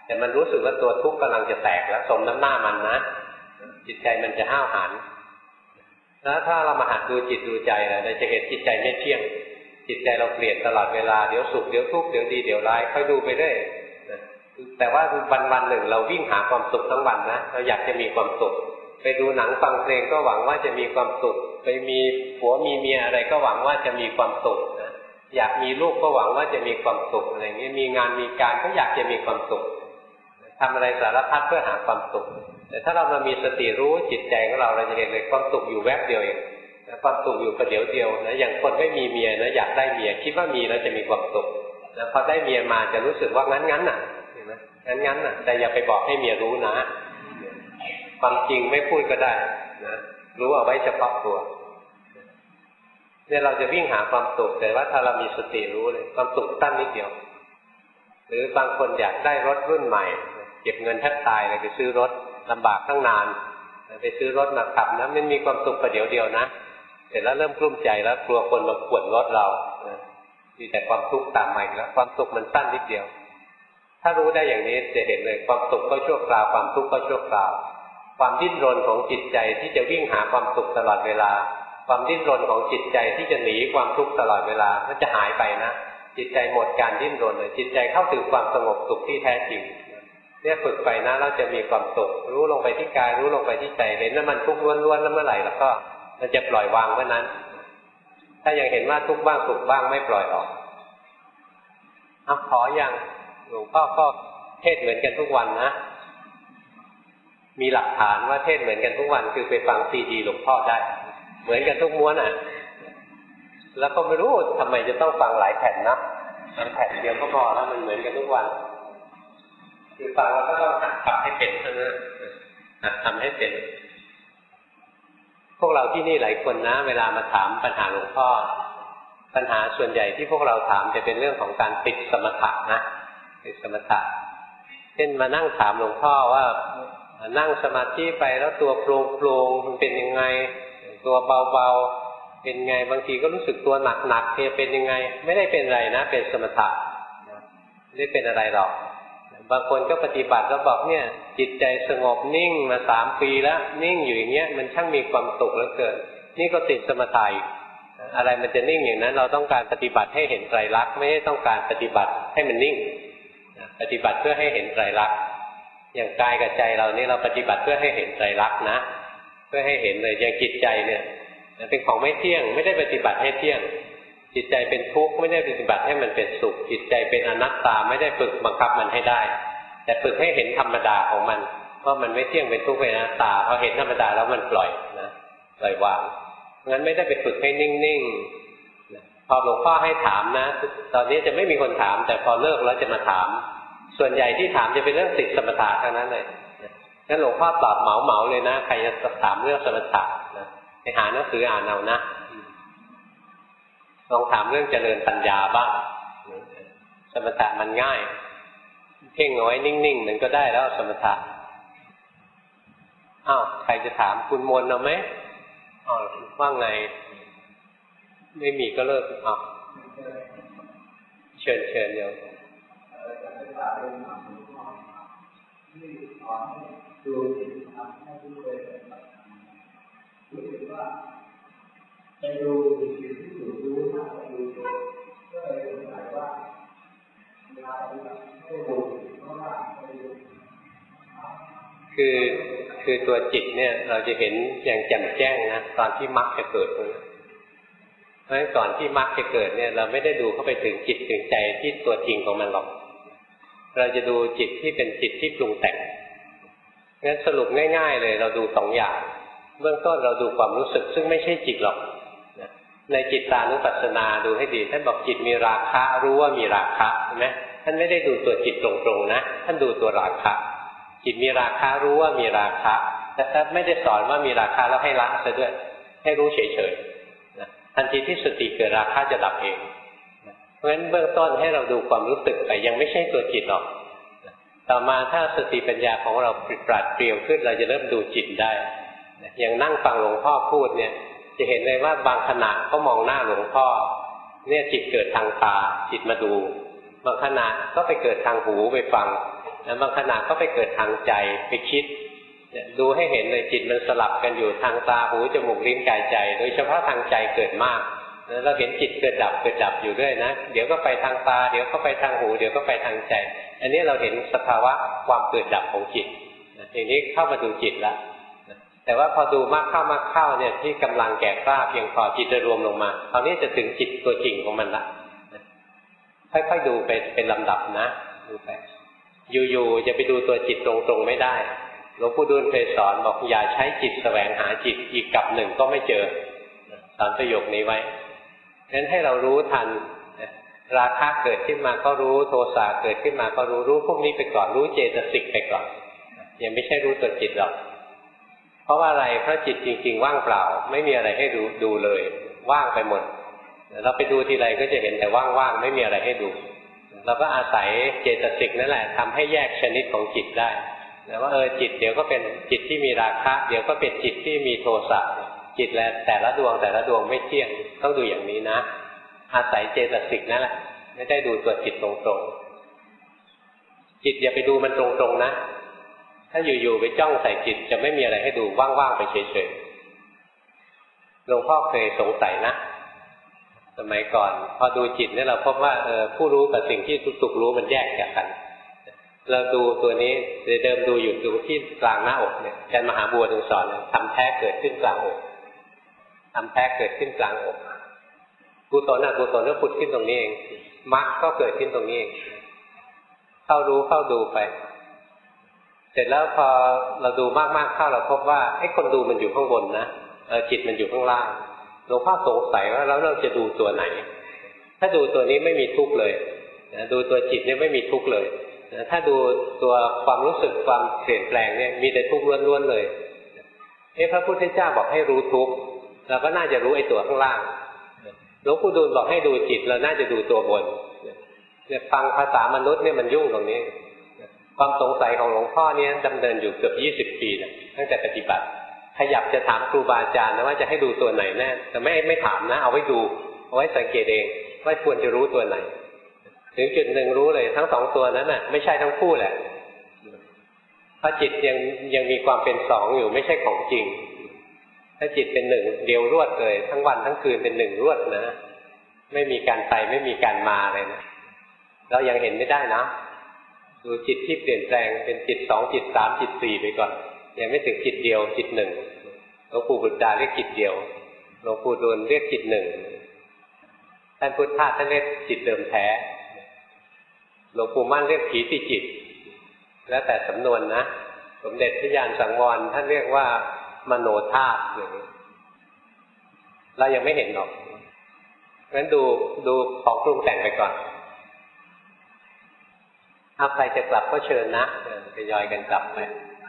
แต่มันรู้สึกว่าตัวทุกข์กำลังจะแตกแล้วสมน้ำหน้ามันนะจิตใจมันจะห้าวหาญแล้วถ้าเรามาหัดดูจิตดูใจเราจะเห็นจิตใจไม่เที่ยงจิตใจเราเปลี่ยนตลอดเวลาเดี๋ยวสุขเดี๋ยวทุกข์เดี๋ยวดีเดี๋ยวร้ายค่อยดูไปเรื่อยแต่ว่าวันหนึ่งเราวิ่งหาความสุขทั้งวันนะเราอยากจะมีความสุขไปดูหนังฟังเพลงก็หวังว่าจะมีความสุขไปมีผัวมีเมียอะไรก็หวังว่าจะมีความสุขนะอยากมีลูกก็หวังว่าจะมีความสุขอะไรอย่างนี้มีงานมีการก็อยากจะมีความสุขทำอะไรสารพัดเพื่อหาความสุขแต่ถ้าเรามามีสติรู้จิตใจของเราจะเห็นเลยความสุขอยู่แวบเดียวเองความสุขอยู่ประเดี๋ยวเดียวนะอย่างคนไม่มีเมียนะอยากได้เมียคิดว่ามีแล้วจะมีความสุขแล้วพอได้เมียมาจะรู้สึกว่างั้นน่ะเห็นไหมงั้นน่ะแต่อย่าไปบอกให้เมียรู้นะความจริงไม่พูดก็ได้นะรู้เอาไว้เฉพาะตัวเนี่ยเราจะวิ่งหาความสุขแต่ว่าถ้าเรามีสติรู้เลยความสุขตั้งนิดเดียวหรือบางคนอยากได้รถรุ่นใหม่เก็บเงินแทบตายเลยไปซื้อรถลำบากตั้งนานไปซื้อรถมาขับนะมันมีความสุขประเดี๋ยวเดียวนะเสร็จแล้วเริ่มกลุ้มใจแล้วกลัวคนมาขวนรถเรามีแต่ความทุกข์ตามมาอีกแล้วความสุขมันสั้นนิดเดียวถ้ารู้ได้อย่างนี้จะเห็นเลยความสุขก็ชั่วคราวความทุกข์ก็ชั่วคราวความดิ้นรนของจิตใจที่จะวิ่งหาความสุขตลอดเวลาความดิ้นรนของจิตใจที่จะหนีความทุกข์ตลอดเวลามันจะหายไปนะจิตใจหมดการดิ้นรนเลยจิตใจเข้าถึงความสงบสุขที่แท้จริงเนี่ยฝึกไปนะเราจะมีความสุขรู้ลงไปที่กายรู้ลงไปที่ใจเห็นว่ามันทุกข์ล้วนๆแล้วเมื่อไหร่แล้วก็มันจะปล่อยวางเมื่อนั้นถ้ายังเห็นว่าทุกข์บ้างสุขบ้างไม่ปล่อยออกขออย่างหลวงพ่อก็เทศเหมือนกันทุกวันนะมีหลักฐานว่าเทศเหมือนกันทุกวันคือไปฟังซีดีหลวงพ่อได้เหมือนกันทุกม้วนอ่ะแล้วก็ไม่รู้ทำไมจะต้องฟังหลายแผ่นนะแผ่นเดียวก็พอแล้วมันเหมือนกันทุกวันคือฟังแล้วก็ต้องหัดทำให้เป็นเท่านั้นหัดทำให้เป็นพวกเราที่นี่หลายคนนะเวลามาถามปัญหาหลวงพ่อปัญหาส่วนใหญ่ที่พวกเราถามจะเป็นเรื่องของการติดสมถะนะติดสมถะเช่นมานั่งถามหลวงพ่อว่านั่งสมาธิไปแล้วตัวโปร่งๆมันเป็นยังไงตัวเบาๆเป็นไงบางทีก็รู้สึกตัวหนักๆเนี่ยเป็นยังไงไม่ได้เป็นอะไรนะเป็นสมถะไม่ได้เป็นอะไรหรอกบางคนก็ปฏิบัติแล้วบอกเนี่ยจิตใจสงบนิ่งมา3 ปีแล้วนิ่งอยู่อย่างเงี้ยมันช่างมีความสุขเหลือเกินนี่ก็ติดสมถะอีกอะไรมันจะนิ่งอย่างนั้นเราต้องการปฏิบัติให้เห็นไตรลักษณ์ไม่ได้ต้องการปฏิบัติให้มันนิ่งปฏิบัติเพื่อให้เห็นไตรลักษณ์อย่างกายกับใจเรานี่เราปฏิบัติเพื่อให้เห็นไตรลักษณ์นะเพื่อให้เห็นเลยอย่างจิตใจเนี่ยเป็นของไม่เที่ยงไม่ได้ปฏิบัติให้เที่ยงจิตใจเป็นทุกข์ไม่ได้ปฏิบัติให้มันเป็นสุขจิตใจเป็นอนัตตาไม่ได้ฝึกบังคับมันให้ได้แต่ฝึกให้เห็นธรรมดาของมันว่ามันไม่เที่ยงเป็นทุกข์เป็นอนัตตาพอเห็นธรรมดาแล้วมันปล่อยนะปล่อยวางงั้นไม่ได้ไปฝึกให้นิ่งๆพอหลวงพ่อให้ถามนะตอนนี้จะไม่มีคนถามแต่พอเลิกแล้วจะมาถามส่วนใหญ่ที่ถามจะเป็นเรื่องติดสมถะทั้งนั้นเลยงั้นหลวงพ่อตอบเหมาเลยนะใครจะถามเรื่องสมถะนะไปหาหนังสืออ่านเอานะลองถามเรื่องเจริญปัญญาบ้างสมถะมันง่ายเพ่งเอาไว้นิ่งๆมันก็ได้แล้วสมถะใครจะถามคุณมนเอาไหมว่าไงไม่มีก็เลิกเชิญเดี๋ยวไปดูสิ่งที่ถูกรู้มากกว่าดูก็เลยสงสัยว่าเวลาปฏิบัติให้ดูเพราะว่าคือตัวจิตเนี่ยเราจะเห็นอย่างแจ่มแจ้งนะตอนที่มรรคจะเกิดเพราะฉะนั้นก่อนที่มรรคจะเกิดเนี่ยเราไม่ได้ดูเข้าไปถึงจิตถึงใจที่ตัวจริงของมันหรอกเราจะดูจิตที่เป็นจิตที่ปรุงแต่งงั้นสรุปง่ายๆเลยเราดู2 อย่างเบื้องต้นเราดูความรู้สึกซึ่งไม่ใช่จิตหรอกในจิตตานุปัสสนาดูให้ดีท่านบอกจิตมีราคะรู้ว่ามีราคะเห็นไหมท่านไม่ได้ดูตัวจิตตรงๆนะท่านดูตัวราคะจิตมีราคะรู้ว่ามีราคะแต่ท่านไม่ได้สอนว่ามีราคะแล้วให้ละซะด้วยให้รู้เฉยๆทันทีที่สติเกิดราคะจะดับเองเพราะฉะนั้นเบื้องต้นให้เราดูความรู้สึกไปยังไม่ใช่ตัวจิตหรอกต่อมาถ้าสติปัญญาของเราปราดเปรียวขึ้นเราจะเริ่มดูจิตได้อย่างนั่งฟังหลวงพ่อพูดเนี่ยจะเห็นเลยว่าบางขณะก็มองหน้าหลวงพ่อเนี่ยจิตเกิดทางตาจิตมาดูบางขณะก็ไปเกิดทางหูไปฟังบางขณะก็ไปเกิดทางใจไปคิดดูให้เห็นเลยจิตมันสลับกันอยู่ทางตาหูจมูกลิ้นกายใจโดยเฉพาะทางใจเกิดมากเราเห็นจิตเกิดดับเกิดดับอยู่ด้วยนะเดี๋ยวก็ไปทางตาเดี๋ยวก็ไปทางหูเดี๋ยวก็ไปทางใจอันนี้เราเห็นสภาวะความเกิดดับของจิตทีนี้เข้ามาดูจิตแล้วแต่ว่าพอดูมากเข้าเนี่ยที่กำลังแก่กล้าเพียงพอจิตจะรวมลงมาคราวนี้จะถึงจิตตัวจริงของมันละค่อยๆดูไปเป็นลำดับนะดูไปอยู่ๆจะไปดูตัวจิตตรงๆไม่ได้หลวงปู่ดูลเคยสอนบอกอย่าใช้จิตแสวงหาจิตอีกกับหนึ่งก็ไม่เจอสอนประโยคนี้ไว้ฉะนั้นให้เรารู้ทันราคะเกิดขึ้นมาก็รู้โทสะเกิดขึ้นมาก็รู้พวกนี้ไปก่อนรู้เจตสิกไปก่อนยังไม่ใช่รู้ตัวจิตหรอกเพราะว่าอะไรเพราะจิตจริงๆว่างเปล่าไม่มีอะไรให้ดูเลยว่างไปหมดเราไปดูทีไรก็จะเห็นแต่ว่างๆไม่มีอะไรให้ดูเราก็อาศัยเจตสิกนั่นแหละทำให้แยกชนิดของจิตได้นะว่าจิตเดี๋ยวก็เป็นจิตที่มีราคะเดี๋ยวก็เป็นจิตที่มีโทสะจิตแต่ละดวงไม่เที่ยงต้องดูอย่างนี้นะอาศัยเจตสิกนั่นแหละไม่ได้ดูตัวจิตตรงๆจิตอย่าไปดูมันตรงๆนะถ้าอยู่ๆไปจ้องใส่จิตจะไม่มีอะไรให้ดูว่างๆไปเฉยๆหลวงพ่อเคยสงสัยนะสมัยก่อนพอดูจิตเนี่ยเราพบว่าผู้รู้กับสิ่งที่ถูกรู้มันแยกจากกันเราดูตัวนี้เดิมดูอยู่ตรงที่กลางหน้าอกเนี่ยอาจารย์มหาบัวถึงสอนทำแท้เกิดขึ้นกลางอกทำแท้เกิดขึ้นกลางอกกุศลก็ผุดขึ้นตรงนี้เองมรรคก็เกิดขึ้นตรงนี้เองเข้าดูไปเสร็จแล้วพอเราดูมากๆเข้าเราพบว่าไอ้คนดูมันอยู่ข้างบนนะจิตมันอยู่ข้างล่างหลวงพ่อสงสัยว่าแล้วเราจะดูตัวไหนถ้าดูตัวนี้ไม่มีทุกข์เลยดูตัวจิตเนี่ยไม่มีทุกข์เลยถ้าดูตัวความรู้สึกความเปลี่ยนแปลงเนี่ยมีแต่ทุกข์ล้วนๆเลยพระพุทธเจ้าบอกให้รู้ทุกข์เราก็น่าจะรู้ไอ้ตัวข้างล่างหลวงปู่ดูลบอกให้ดูจิตเราน่าจะดูตัวบนเนี่ยฟังภาษามนุษย์เนี่ยมันยุ่งตรงนี้ความสงสัยของหลวงพ่อเนี่ยดำเนินอยู่เกือบ20 ปีนะตั้งแต่ปฏิบัติขยับจะถามครูบาอาจารย์นะว่าจะให้ดูตัวไหนแน่แต่ไม่ถามนะเอาไว้ดูเอาไว้สังเกตเองว่าควรจะรู้ตัวไหนถึงจุดหนึ่งรู้เลยทั้งสองตัวนั้นน่ะไม่ใช่ทั้งคู่แหละเพราะจิตยังมีความเป็นสองอยู่ไม่ใช่ของจริงถ้าจิตเป็นหนึ่งเดียวรวดเลยทั้งวันทั้งคืนเป็นหนึ่งรวดนะไม่มีการไปไม่มีการมาเลยนะเรายังเห็นไม่ได้นะดูจิตที่เปลี่ยนแปลงเป็นจิตสองจิตสามจิตสี่ไปก่อนยังไม่ถึงจิตเดียวจิตหนึ่งหลวงปู่บุตรดาเรียกจิตเดียวหลวงปู่ดูลเรียกจิตหนึ่งท่านพุทธทาสท่านเรียกจิตเดิมแท้หลวงปู่มั่นเรียกผีติจิตแล้วแต่สำนวนนะสมเด็จพระญาณสังวรท่านเรียกว่ามโนธาตุอย่างนี้เรายังไม่เห็นหรอกงั้นดูของปรุงแต่งไปก่อนถ้าใครจะกลับก็เชิญนะทยอยกันกลับไป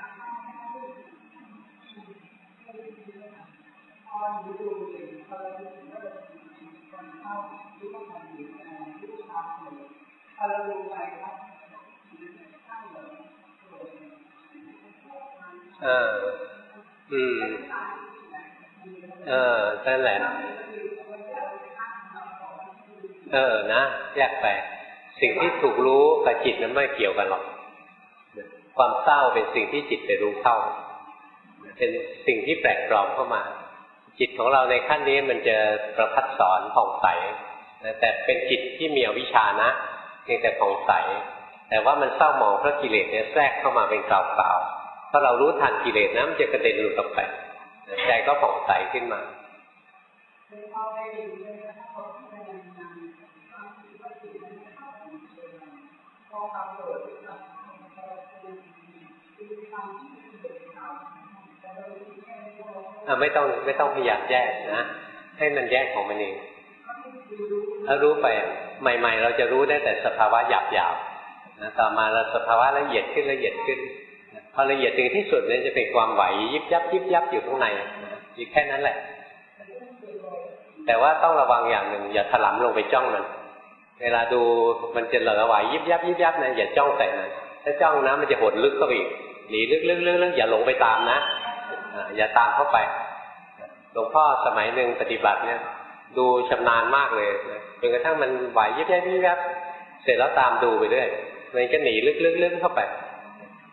นั่นแหละนะแยกไปสิ่งที่ถูกรู้กับจิตนั้นไม่เกี่ยวกันหรอกความเศร้าเป็นสิ่งที่จิตไปรู้เข้าเป็นสิ่งที่แปลกปลอมเข้ามาจิตของเราในขั้นนี้มันจะประพัดสอนผ่องใสแต่เป็นจิตที่มีอวิชชานะเพียงแต่ผ่องใสแต่ว่ามันเศร้าหมองเพราะกิเลสเนี่ยแทรกเข้ามาเป็นกล่าวๆถ้าเรารู้ทันกิเลสนะมันจะกระเด็นหลุดออกไปใจก็ผ่องใสขึ้นมาไม่ต้องพยายามแยกนะให้มันแยกของมันเองถ้ารู้ไปใหม่ๆเราจะรู้ได้แต่สภาวะหยาบๆนะต่อมาเราสภาวะละเอียดขึ้นพอละเอียดถึงที่สุดเนี่ยจะเป็นความไหวยิบยับอยู่ข้างในอยู่แค่นั้นแหละแต่ว่าต้องระวังอย่างหนึ่งอย่าถลำลงไปจ้องมันเวลาดูมันจะเหลอไหวยิบยับนะอย่าจ้องแต่มันถ้าจ้องนะมันจะหดลึกเข้าไปอีกหนีลึกอย่าหลงไปตามนะอย่าตามเข้าไปหลวงพ่อสมัยหนึ่งปฏิบัติเนี่ยดูชำนาญมากเลยจนกระทั่งมันไหวยิบยับเสร็จแล้วตามดูไปเรื่อยมันก็หนีลึกเข้าไป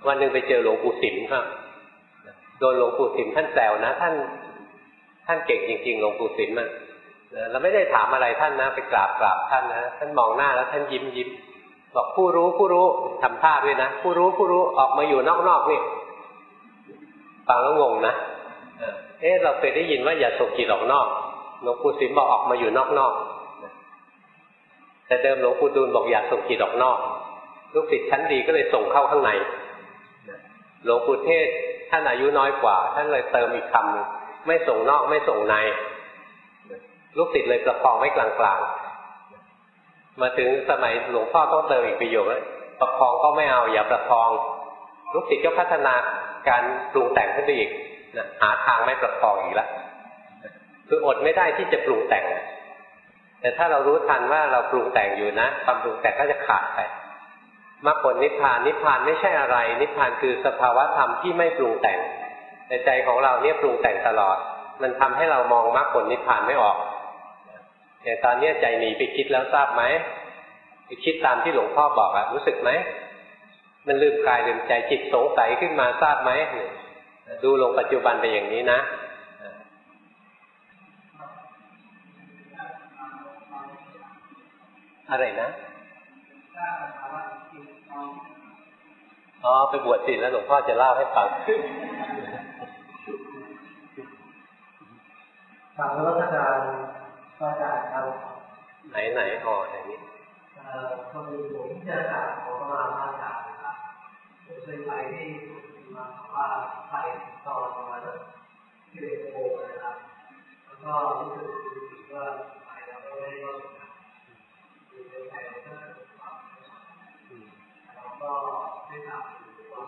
วันหนึ่งไปเจอหลวงปู่สิมครับโดนหลวงปู่สิมท่านแซวนะท่านเก่งจริงๆหลวงปู่สิมอ่ะเราไม่ได้ถามอะไรท่านนะไปกราบท่านนะท่านมองหน้าแล้วท่านยิ้มบอกผู้รู้ทำท่าด้วยนะผู้รู้ออกมาอยู่นอกนี่ฟังแล้วงงนะเราเคยได้ยินว่าอย่าส่งจิตออกนอกหลวงปู่สิมบอกออกมาอยู่นอกแต่เดิมหลวงปู่ดูลบอกอย่าส่งจิตออกนอกลูกศิษย์ชั้นดีก็เลยส่งเข้าข้างในหลวงปู่เทศท่านอายุน้อยกว่าท่านเลยเติมอีกคำนึงไม่ส่งนอกไม่ส่งในลูกศิษย์เลยประคองไว้กลางๆมาถึงสมัยหลวงพ่อต้องเติมอีกประโยคว่าประคองก็ไม่เอาอย่าประคองลูกศิษย์ก็พัฒนาการปรุงแต่งขึ้นไปอีกหาทางไม่ประคองอีกแล้วคืออดไม่ได้ที่จะปรุงแต่งแต่ถ้าเรารู้ทันว่าเราปรุงแต่งอยู่นะความปรุงแต่งก็จะขาดไปมรรคผลนิพพานไม่ใช่อะไรนิพพานคือสภาวะธรรมที่ไม่ปรุงแต่งแต่ใจของเราเนี่ยปรุงแต่งตลอดมันทำให้เรามองมรรคผลนิพพานไม่ออกอย่างตอนนี้ใจหนีไปคิดแล้วทราบไหมไปคิดตามที่หลวงพ่อบอกอะรู้สึกไหมมันลืมกายลืมใจจิตสงสัยขึ้นมาทราบไหมดูลงปัจจุบันไปอย่างนี้นะอะไรนะไปบวชศิลป์แล้วหลวงพ่อจะเล่าให้ฟังฟังแล้วอาจารย์ครับไหนอย่างนี้คนอื่นผมจะถามขอประมาณอาจารย์นะครับผมเคยไปที่มาว่าไปตอนประมาณ11 โมงนะครับแล้วก็รู้สึกว่าไปแล้วก็ไม่ได้ว่าคือเป็นไปแล้วก็แล้วก็ได้ถามอยู่ว่า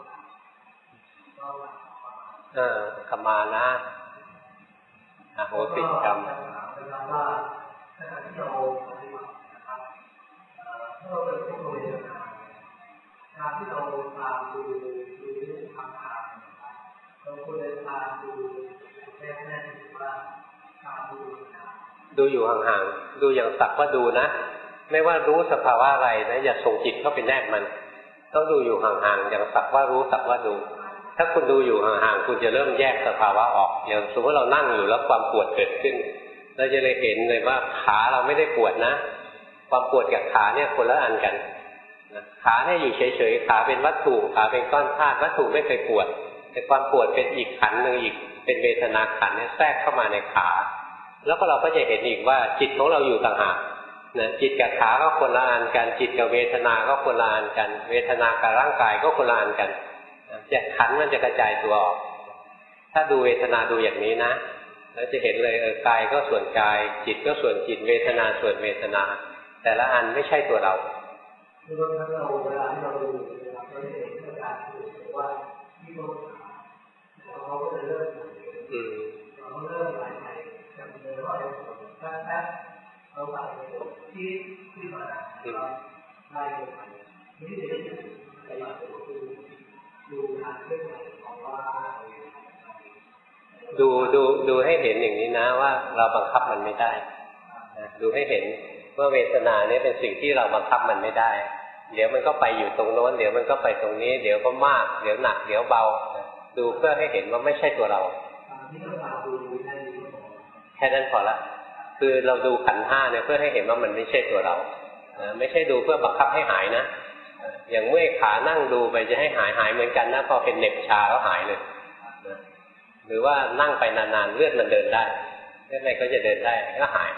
ขมานะโหสิกรรมว่าถ้าที่เราปฏิบัตินะครับถ้าเราเป็นผู้บริหารการที่เราตามดูทางทางเราควรจะตามดูแน่ๆถือว่าตามดูอยู่ห่างๆดูอย่างสักว่าดูนะไม่ว่ารู้สภาวะอะไรนะอย่าส่งจิตเข้าไปแนบมันต้องดูอยู่ห่างๆอย่างสักว่ารู้สักว่าดูถ้าคุณดูอยู่ห่างๆคุณจะเริ่มแยกสภาวะออกอย่างสมมติเรานั่งอยู่แล้วความปวดเกิดขึ้นเราจะเลยเห็นเลยว่าขาเราไม่ได้ปวดนะความปวดกับขาเนี่ยคนละอันกันขาเนี่ยอยู่เฉยๆขาเป็นวัตถุขาเป็นก้อนธาตุวัตถุไม่เคยปวดแต่ความปวดเป็นอีกขันธ์นึงอีกเป็นเวทนาขันธ์เนี่ยแทรกเข้ามาในขาแล้วก็เราก็จะเห็นอีกว่าจิตของเราอยู่ต่างหากนะจิตกับขาก็คนละอันกันจิตกับเวทนาก็คนละอันกันเวทนากับร่างกายก็คนละอันกันขันธ์มันจะกระจายตัวออกถ้าดูเวทนาดูอย่างนี้นะแล้วจะเห็นเลยกายก็ส่วนกายจิตก็ส่วนจิตเวทนาส่วนเวทนาแต่ละอันไม่ใช่ตัวเราคือเราเวลาที่เราดูเราจะเห็นการดูว่าที่เขาก็จะเริ่มเราเริ่มไหลไปจากเดิมว่าแป๊บเราไปที่มาได้เลยนี่เด็กแต่ว่าดูทางเคลื่อนไหวของว่าดูให้เห็นอย่างนี้นะว่าเราบังคับมันไม่ได้ดูให้เห็นว่าเวทนาเนี่ยเป็นสิ่งที่เราบังคับมันไม่ได้เดี๋ยวมันก็ไปอยู่ตรงโน้นเดี๋ยวมันก็ไปตรงนี้เดี๋ยวก็มากเดี๋ยวหนักเดี๋ยวเบาดูเพื่อให้เห็นว่าไม่ใช่ตัวเราแค่นั้นพอละคือเราดูขันธ์ห้าเนี่ยเพื่อให้เห็นว่ามันไม่ใช่ตัวเราไม่ใช่ดูเพื่อบังคับให้หายนะอย่างเมื่อยขานั่งดูไปจะให้หายเหมือนกันนะพอเป็นเหน็บชาแล้วหายเลยหรือว่านั่งไปนานๆเลือดมันเดินได้เลือดอะไรก็จะเดินได้ก็หาย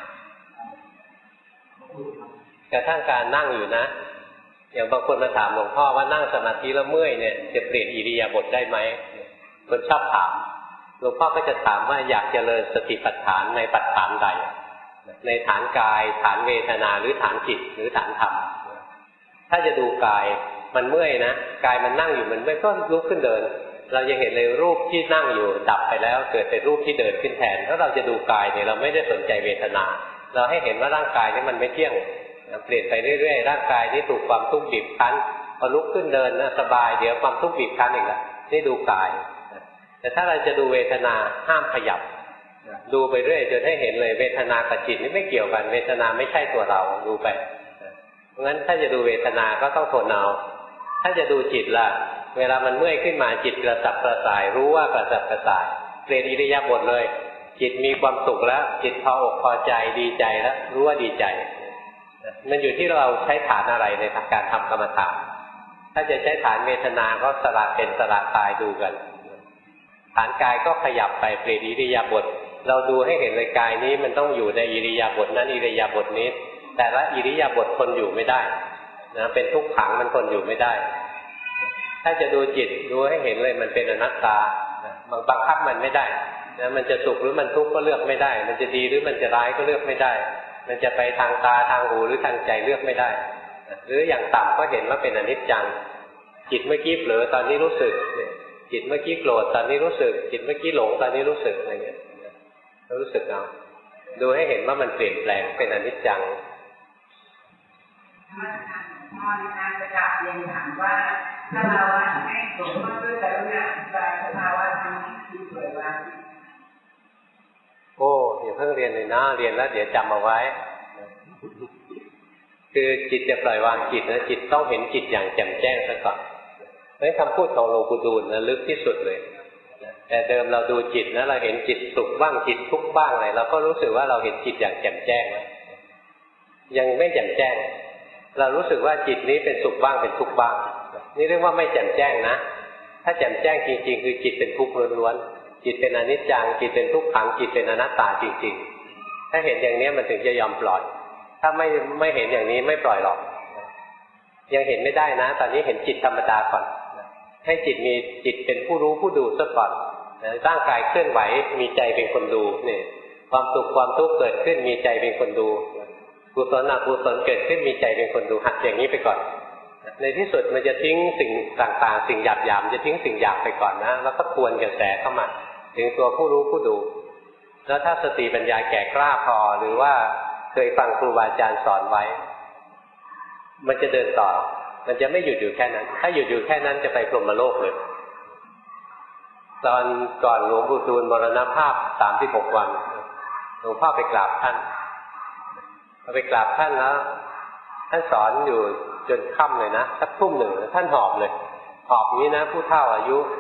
กระทั่งการนั่งอยู่นะอย่างบางคนมาถามหลวงพ่อว่านั่งสมาธิแล้วเมื่อยเนี่ยจะเปลี่ยนอิริยาบถได้ไหมคนชอบถามหลวงพ่อก็จะถามว่าอยากเจริญสติปัฏฐานในปัฏฐานใดในฐานกายฐานเวทนาหรือฐานจิตหรือฐานธรรมถ้าจะดูกายมันเมื่อยนะกายมันนั่งอยู่มันเมื่อยก็ลุกขึ้นเดินเราจะเห็นเลยรูปที่นั่งอยู่ดับไปแล้วเกิดเป็นรูปที่เดินขึ้นแทนถ้าเราจะดูกายเนี่ยเราไม่ได้สนใจเวทนาเราให้เห็นว่าร่างกายนี้มันไม่เที่ยงเปลี่ยนไปเรื่อยๆร่างกายนี้ถูกความทุกข์บีบคั้นพอลุกขึ้นเดินนะสบายเดี๋ยวความทุกข์บีบคั้นอีกแล้วนี่ดูกายแต่ถ้าเราจะดูเวทนาห้ามขยับดูไปเรื่อยจนให้เห็นเลยเวทนากับจิตนี่ไม่เกี่ยวกันเวทนาไม่ใช่ตัวเราดูไปเพราะงั้นถ้าจะดูเวทนาก็ต้องทนเอาถ้าจะดูจิตล่ะเวลามันเมื่อยขึ้นมาจิตกระสับกระส่ายรู้ว่ากระสับกระส่ายเปลี่ยนอิริยาบถเลยจิตมีความสุขแล้วจิตพออกพอใจดีใจแล้วรู้ว่าดีใจมันอยู่ที่เราใช้ฐานอะไรในทางการทำกรรมฐานถ้าจะใช้ฐานเวทนาก็สละเป็นสละตายดูกันฐานกายก็ขยับไปเปลี่ยนอิริยาบถเราดูให้เห็นเลยกายนี้มันต้องอยู่ในอิริยาบถนั้นอิริยาบถนี้แต่ละอิริยาบถทนอยู่ไม่ได้นะเป็นทุกขังมันทนอยู่ไม่ได้ถ้าจะดูจิตดูให้เห็นเลยมันเป็นอนัตตาบังคับมันไม่ได้นะมันจะสุขหรือมันทุกข์ก็เลือกไม่ได้มันจะดีหรือมันจะร้ายก็เลือกไม่ได้มันจะไปทางตาทางหูหรือทางใจเลือกไม่ได้หรืออย่างต่ำก็เห็นว่าเป็นอนิจจังจิตเมื่อกี้เผลอตอนนี้รู้สึกจิตเมื่อกี้โกรธตอนนี้รู้สึกจิตเมื่อกี้หลงตอนนี้รู้สึกอะไรเงี้ยรู้สึกเอาดูให้เห็นว่ามันเปลี่ยนแปลงเป็นอนิจจังพ่อในการจะกลับเรียนถามว่าถ้าเราให้หลวงพ่อด้วยกรุณาอธิบายสภาวะธรรมที่เกิดว่าโอ้อย่าเพิ่งเรียนเลยนะเรียนแล้วเดี๋ยวจำเอาไว้คือจิตจะปล่อยวางจิตนะจิตต้องเห็นจิตอย่างแจ่มแจ้งซะก่อนเพราะคำพูดของหลวงปู่ดูลนะลึกที่สุดเลยแต่เดิมเราดูจิตนะเราเห็นจิตสุขบ้างจิตทุกข์บ้างอะไรเราก็รู้สึกว่าเราเห็นจิตอย่างแจ่มแจ้งนะยังไม่แจ่มแจ้งเรารู้สึกว่าจิตนี้เป็นสุขบ้างเป็นทุกข์บ้างนี่เรียกว่าไม่แจ่มแจ้งนะถ้าแจ่มแจ้งจริงๆคือจิตเป็นทุกข์ล้วนๆจิตเป็นอนิจจังจิตเป็นทุกขังจิตเป็นอนัตตาจริงๆถ้าเห็นอย่างนี้มันถึงจะยอมปล่อยถ้าไม่เห็นอย่างนี้ไม่ปล่อยหรอกยังเห็นไม่ได้นะตอนนี้เห็นจิตธรรมดาก่อนให้จิตมีจิตเป็นผู้รู้ผู้ดูซะก่อนร่างกายเคลื่อนไหวมีใจเป็นคนดูนี่ความสุขความทุกข์เกิดขึ้นมีใจเป็นคนดูกุศลอกุศลเกิดขึ้นมีใจเป็นคนดูหัดอย่างนี้ไปก่อนในที่สุดมันจะทิ้งสิ่งต่างๆสิ่งหยาบๆจะทิ้งสิ่งหยาบไปก่อนนะแล้วก็ทวนกระแสเข้ามาถึงตัวผู้รู้ผู้ดูแล้วถ้าสติปัญญาแก่กล้าพอหรือว่าเคยฟังครูบาอาจารย์สอนไว้มันจะเดินต่อมันจะไม่หยุดอยู่แค่นั้นถ้าหยุดอยู่แค่นั้นจะไปพรหมโลกเลยตอนก่อนหลวงปู่ดูลมรณภาพ36 วันหลวงพ่อไปกราบท่านไปกราบท่านแล้วท่านสอนอยู่จนค่ำเลยนะสักทุ่มหนึ่งท่านหอบเลยหอบนี้นะผู้เฒ่าอายุ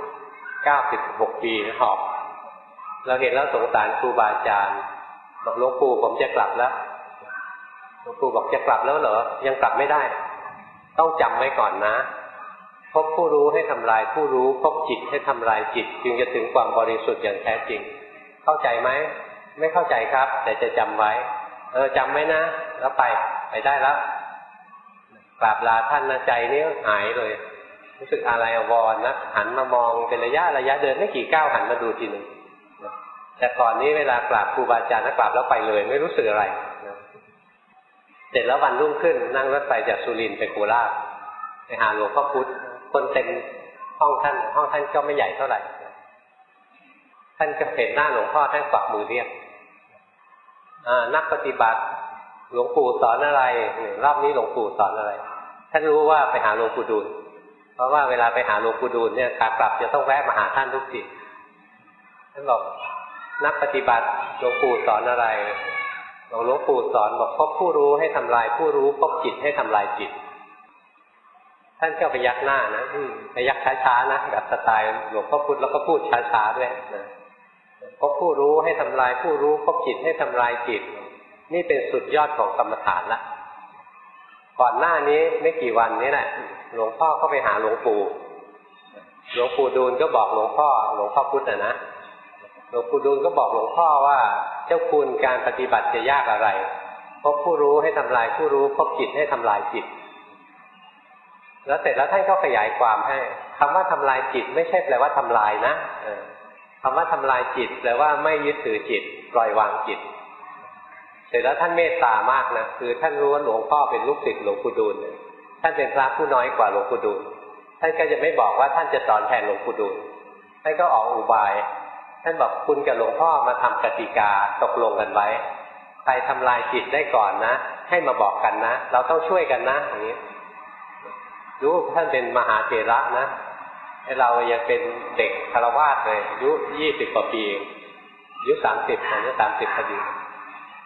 96 ปีหอบเราเห็นแล้วสงสารครูบาอาจารย์บอกหลวงปู่ผมจะกลับแล้วหลวงปู่บอกจะกลับแล้วเหรอยังกลับไม่ได้ต้องจำไว้ก่อนนะพบผู้รู้ให้ทำลายผู้รู้พบจิตให้ทำลายจิตจึงจะถึงความบริสุทธิ์อย่างแท้จริงเข้าใจไหมไม่เข้าใจครับแต่จะจำไว้จำไว้นะแล้วไปได้แล้วกราบลาท่านนะใจนี้หายเลยรู้สึกอะไรอวรนะหันมามองเป็นระยะเดินไม่กี่ก้าวหันมาดูทีหนึ่งแต่ก่อนนี้เวลากราบครูบาอาจารย์นะกราบแล้วไปเลยไม่รู้สึกอะไรเสร็จแล้ววันรุ่งขึ้นนั่งรถไฟจากสุรินทร์ไปโคราชไปหาหลวงพ่อพุธคนเต็มห้องท่านก็ไม่ใหญ่เท่าไหร่ท่านก็เห็นหน้าหลวงพ่อท่านกวักมือเรียกนักปฏิบัติหลวงปู่สอนอะไรรอบนี้หลวงปู่สอนอะไรท่านรู้ว่าไปหาหลวงปู่ดูลเพราะว่าเวลาไปหาหลวงปู่ดูลเนี่ยขากลับจะต้องแวะมาหาท่านทุกทีท่านบอกนักปฏิบัติหลวงปู่สอนอะไรหลวงปู่สอนบอกพบผู้รู้ให้ทำลายผู้รู้พบจิตให้ทำลายจิตท่านก็ไปยักหน้านะไปยักช้าๆนะแบบสไตล์หลวงพ่อพุธแล้วก็พูดช้าๆด้วยนะพบผู้รู้ให้ทำลายผู้รู้พบจิตให้ทำลายจิตนี่เป็นสุดยอดของกรรมฐานละก่อนหน้านี้ไม่กี่วันนี้แหละหลวงพ่อก็ไปหาหลวงปู่ดูลก็บอกหลวงพ่อพุธนะหลวงปู่ดูลก็บอกหลวงพ่อว่าเจ้าคุณการปฏิบัติจะยากอะไรพบผู้รู้ให้ทำลายผู้รู้พบจิตให้ทำลายจิตแล้วเสร็จแล้วท่านก็ขยายความให้คำว่าทำลายจิตไม่ใช่แปลว่าทำลายนะคำว่าทำลายจิตแปลว่าไม่ยึดถือจิตปล่อยวางจิตเสร็จแล้วท่านเมตตามากนะคือท่านรู้ว่าหลวงพ่อเป็นลูกศิษย์หลวงปู่ดูลท่านเป็นพระผู้น้อยกว่าหลวงปู่ดูลท่านก็จะไม่บอกว่าท่านจะสอนแทนหลวงปู่ดูลท่านก็ออกอุบายท่านบอกคุณกับหลวงพ่อมาทำกติกาตกลงกันไว้ใครทำลายจิตได้ก่อนนะให้มาบอกกันนะเราต้องช่วยกันนะอย่างนี้รู้ท่านเป็นมหาเถระนะให้เรายังเป็นเด็กฆราวาสเลยอายุ20 กว่าปีอายุ30ตอนนี้30พอดี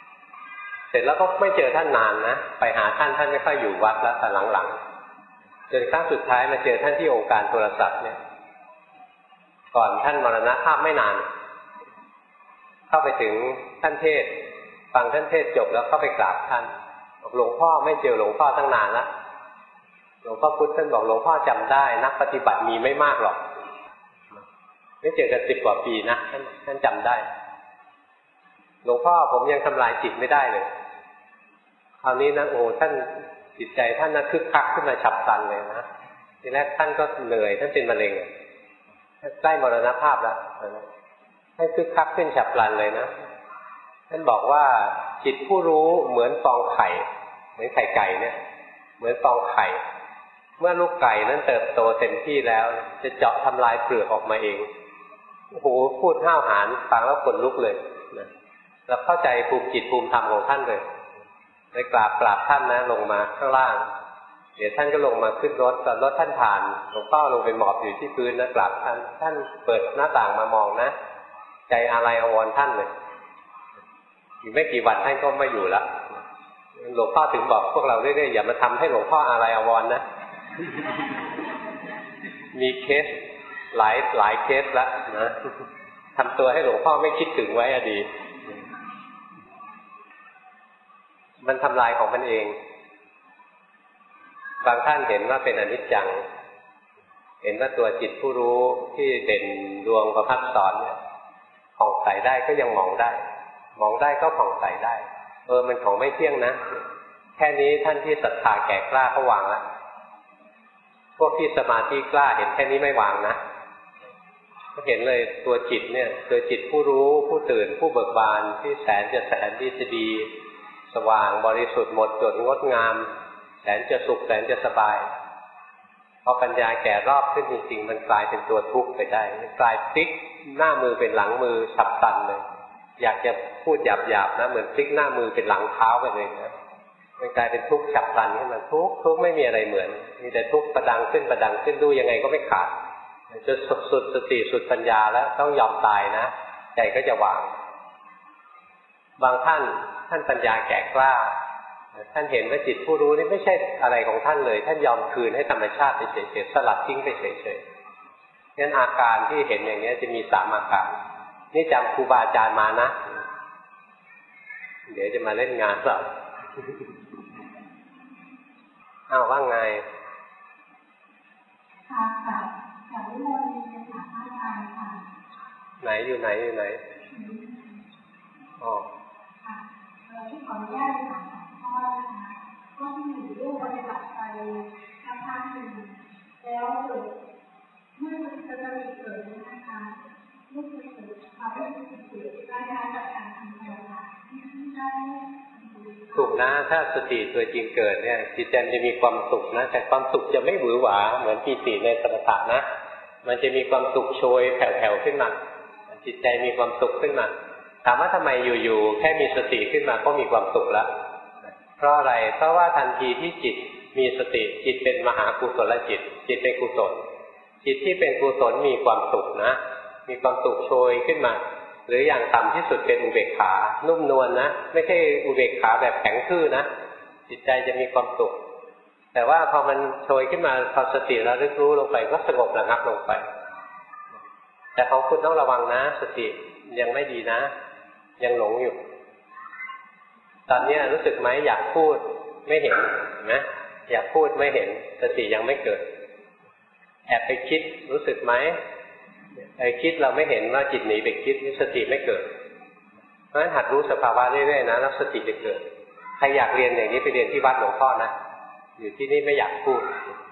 เสร็จแล้วก็ไม่เจอท่านนานนะไปหาท่านไม่ค่อยอยู่วัดแล้วแต่หลังๆไปจนครั้งสุดท้ายมาเจอท่านที่องค์การโทรศัพท์เนี่ยก่อนท่านมรณภาพไม่นานเข้าไปถึงท่านเทศฟังท่านเทศจบแล้วเข้าไปกราบท่านบอกหลวงพ่อไม่เจอหลวงพ่อตั้งนานแล้วหลวงพ่อพุธท่านบอกหลวงพ่อจำได้นักปฏิบัติมีไม่มากหรอกไม่เจอกัน10 กว่าปีนะท่านจำได้หลวงพ่อผมยังทำลายจิตไม่ได้เลยคราวนี้นะโอ้ท่านจิตใจท่านน่ะคึกคักขึ้นมาฉับพลันเลยนะทีแรกท่านก็เหนื่อยท่านเป็นมะเร็งใกล้มรณภาพแล้วท่านคึกคักขึ้นฉับพลันเลยนะท่านบอกว่าจิตผู้รู้เหมือนฟองไข่เหมือนไข่ไก่เนี่ยเหมือนฟองไข่เมื่อลูกไก่นั้นเติบโตเต็มที่แล้วจะเจาะทำลายเปลือกออกมาเองโอ้โหพูดห้าวหาญฟังแล้วขนลุกเลยนะเราเข้าใจภูมิจิตภูมิธรรมของท่านเลยไปกราบท่านนะลงมาข้างล่างเดี๋ยวท่านก็ลงมาขึ้นรถตอนรถท่านผ่านหลวงพ่อลงไปหมอบอยู่ที่พื้นนะกราบท่านเปิดหน้าต่างมามองนะใจอะไรอาวรณ์ท่านเลยอีกไม่กี่วันท่านก็ไม่อยู่แล้วหลวงพ่อถึงบอกพวกเราเรื่อยๆอย่ามาทำให้หลวงพ่ออะไรอาวรณ์นะ มีเคสหลายเคสแล้วนะทำตัวให้หลวงพ่อไม่คิดถึงไว้อดีตมันทำลายของมันเองบางท่านเห็นว่าเป็นอนิจจังเห็นว่าตัวจิตผู้รู้ที่เด่นดวงประภัสสรเนี่ยผ่องใสได้ก็ยังมองได้ก็ผ่องใสได้มันของไม่เที่ยงนะแค่นี้ท่านที่ศรัทธาแก่กล้าเขาวางแล้วพวกที่สมาธิกล้าเห็นแค่นี้ไม่วางนะก็เห็นเลยตัวจิตเนี่ยตัวจิตผู้รู้ผู้ตื่นผู้เบิกบานที่แสนจะดีสว่างบริสุทธิ์หมดจดงดงามแสนจะสุขแสนจะสบายพอปัญญาแก่รอบขึ้นจริงๆมันกลายเป็นตัวทุกข์ไปได้กลายพลิกหน้ามือเป็นหลังมือฉับพลันเลยอยากจะพูดหยาบๆนะเหมือนพลิกหน้ามือเป็นหลังเท้าไปเลยนะมันกลายเป็นทุกข์ฉับพลันขึ้นมาทุกข์ไม่มีอะไรเหมือนมีแต่ทุกข์ประดังขึ้นดูยังไงก็ไม่ขาดจะสุดสติสุดปัญญาแล้วต้องยอมตายนะใจก็จะวางบางท่านปัญญาแก่กล้าท่านเห็นว่าจิตผู้รู้นี่ไม่ใช่อะไรของท่านเลยท่านยอมคืนให้ธรรมชาติไปเฉยๆสลัดทิ้งไปเฉยๆงั้นอาการที่เห็นอย่างนี้จะมี3 อาการนี่จำครูบาอาจารย์มานะเดี๋ยวจะมาเล่นงานเราว่าไงค่ะจากวิโมกข์เป็นสามอาการค่ะไหนอยู่ไหนอ๋อค่ะที่ขออนุญาตถาม2 ข้อนะคะก็ที่อยู่รูปปฏิบัติไปสักพักหนึ่งแล้วเกิดเมื่อสติเกิดนะคะเมื่อเกิดความรู้สึกเกิดได้จากการทำงานได้ถูกนะถ้าสติตัวจริงเกิดเนี่ยจิตใจจะมีความสุขนะแต่ความสุขจะไม่หวือหวาเหมือนปีติในสมถะนะมันจะมีความสุขโชยแผ่วๆขึ้นมาจิตใจมีความสุขขึ้นมาถามว่าทำไมอยู่ๆแค่มีสติขึ้นมาก็มีความสุขแล้วเพราะอะไรเพราะว่าทันทีที่จิตมีสติจิตเป็นมหากุศลจิตเป็นกุศลจิตที่เป็นกุศลมีความสุขนะมีความสุขโชยขึ้นมาหรืออย่างต่ำที่สุดเป็นอุเบกขานุ่มนวลนะไม่ใช่อุเบกขาแบบแข็งทื่อนะจิตใจจะมีความสุขแต่ว่าพอมันโชยขึ้นมาพอสติระลึกรู้ลงไปก็สงบระงับลงไปแต่ของคุณต้องระวังนะสติยังไม่ดีนะยังหลงอยู่ตอนนี้รู้สึกไหมอยากพูดไม่เห็นนะอยากพูดไม่เห็นสติยังไม่เกิดแอบไปคิดรู้สึกไหมไอ้คิดเราไม่เห็นว่าจิตหนีไปคิดสติไม่เกิดเพราะฉะนั้นหัดรู้สภาวะเรื่อยๆนะแล้วสติจะเกิดใครอยากเรียนอย่างนี้ไปเรียนที่วัดหลวงพ่อนะอยู่ที่นี่ไม่อยากพูด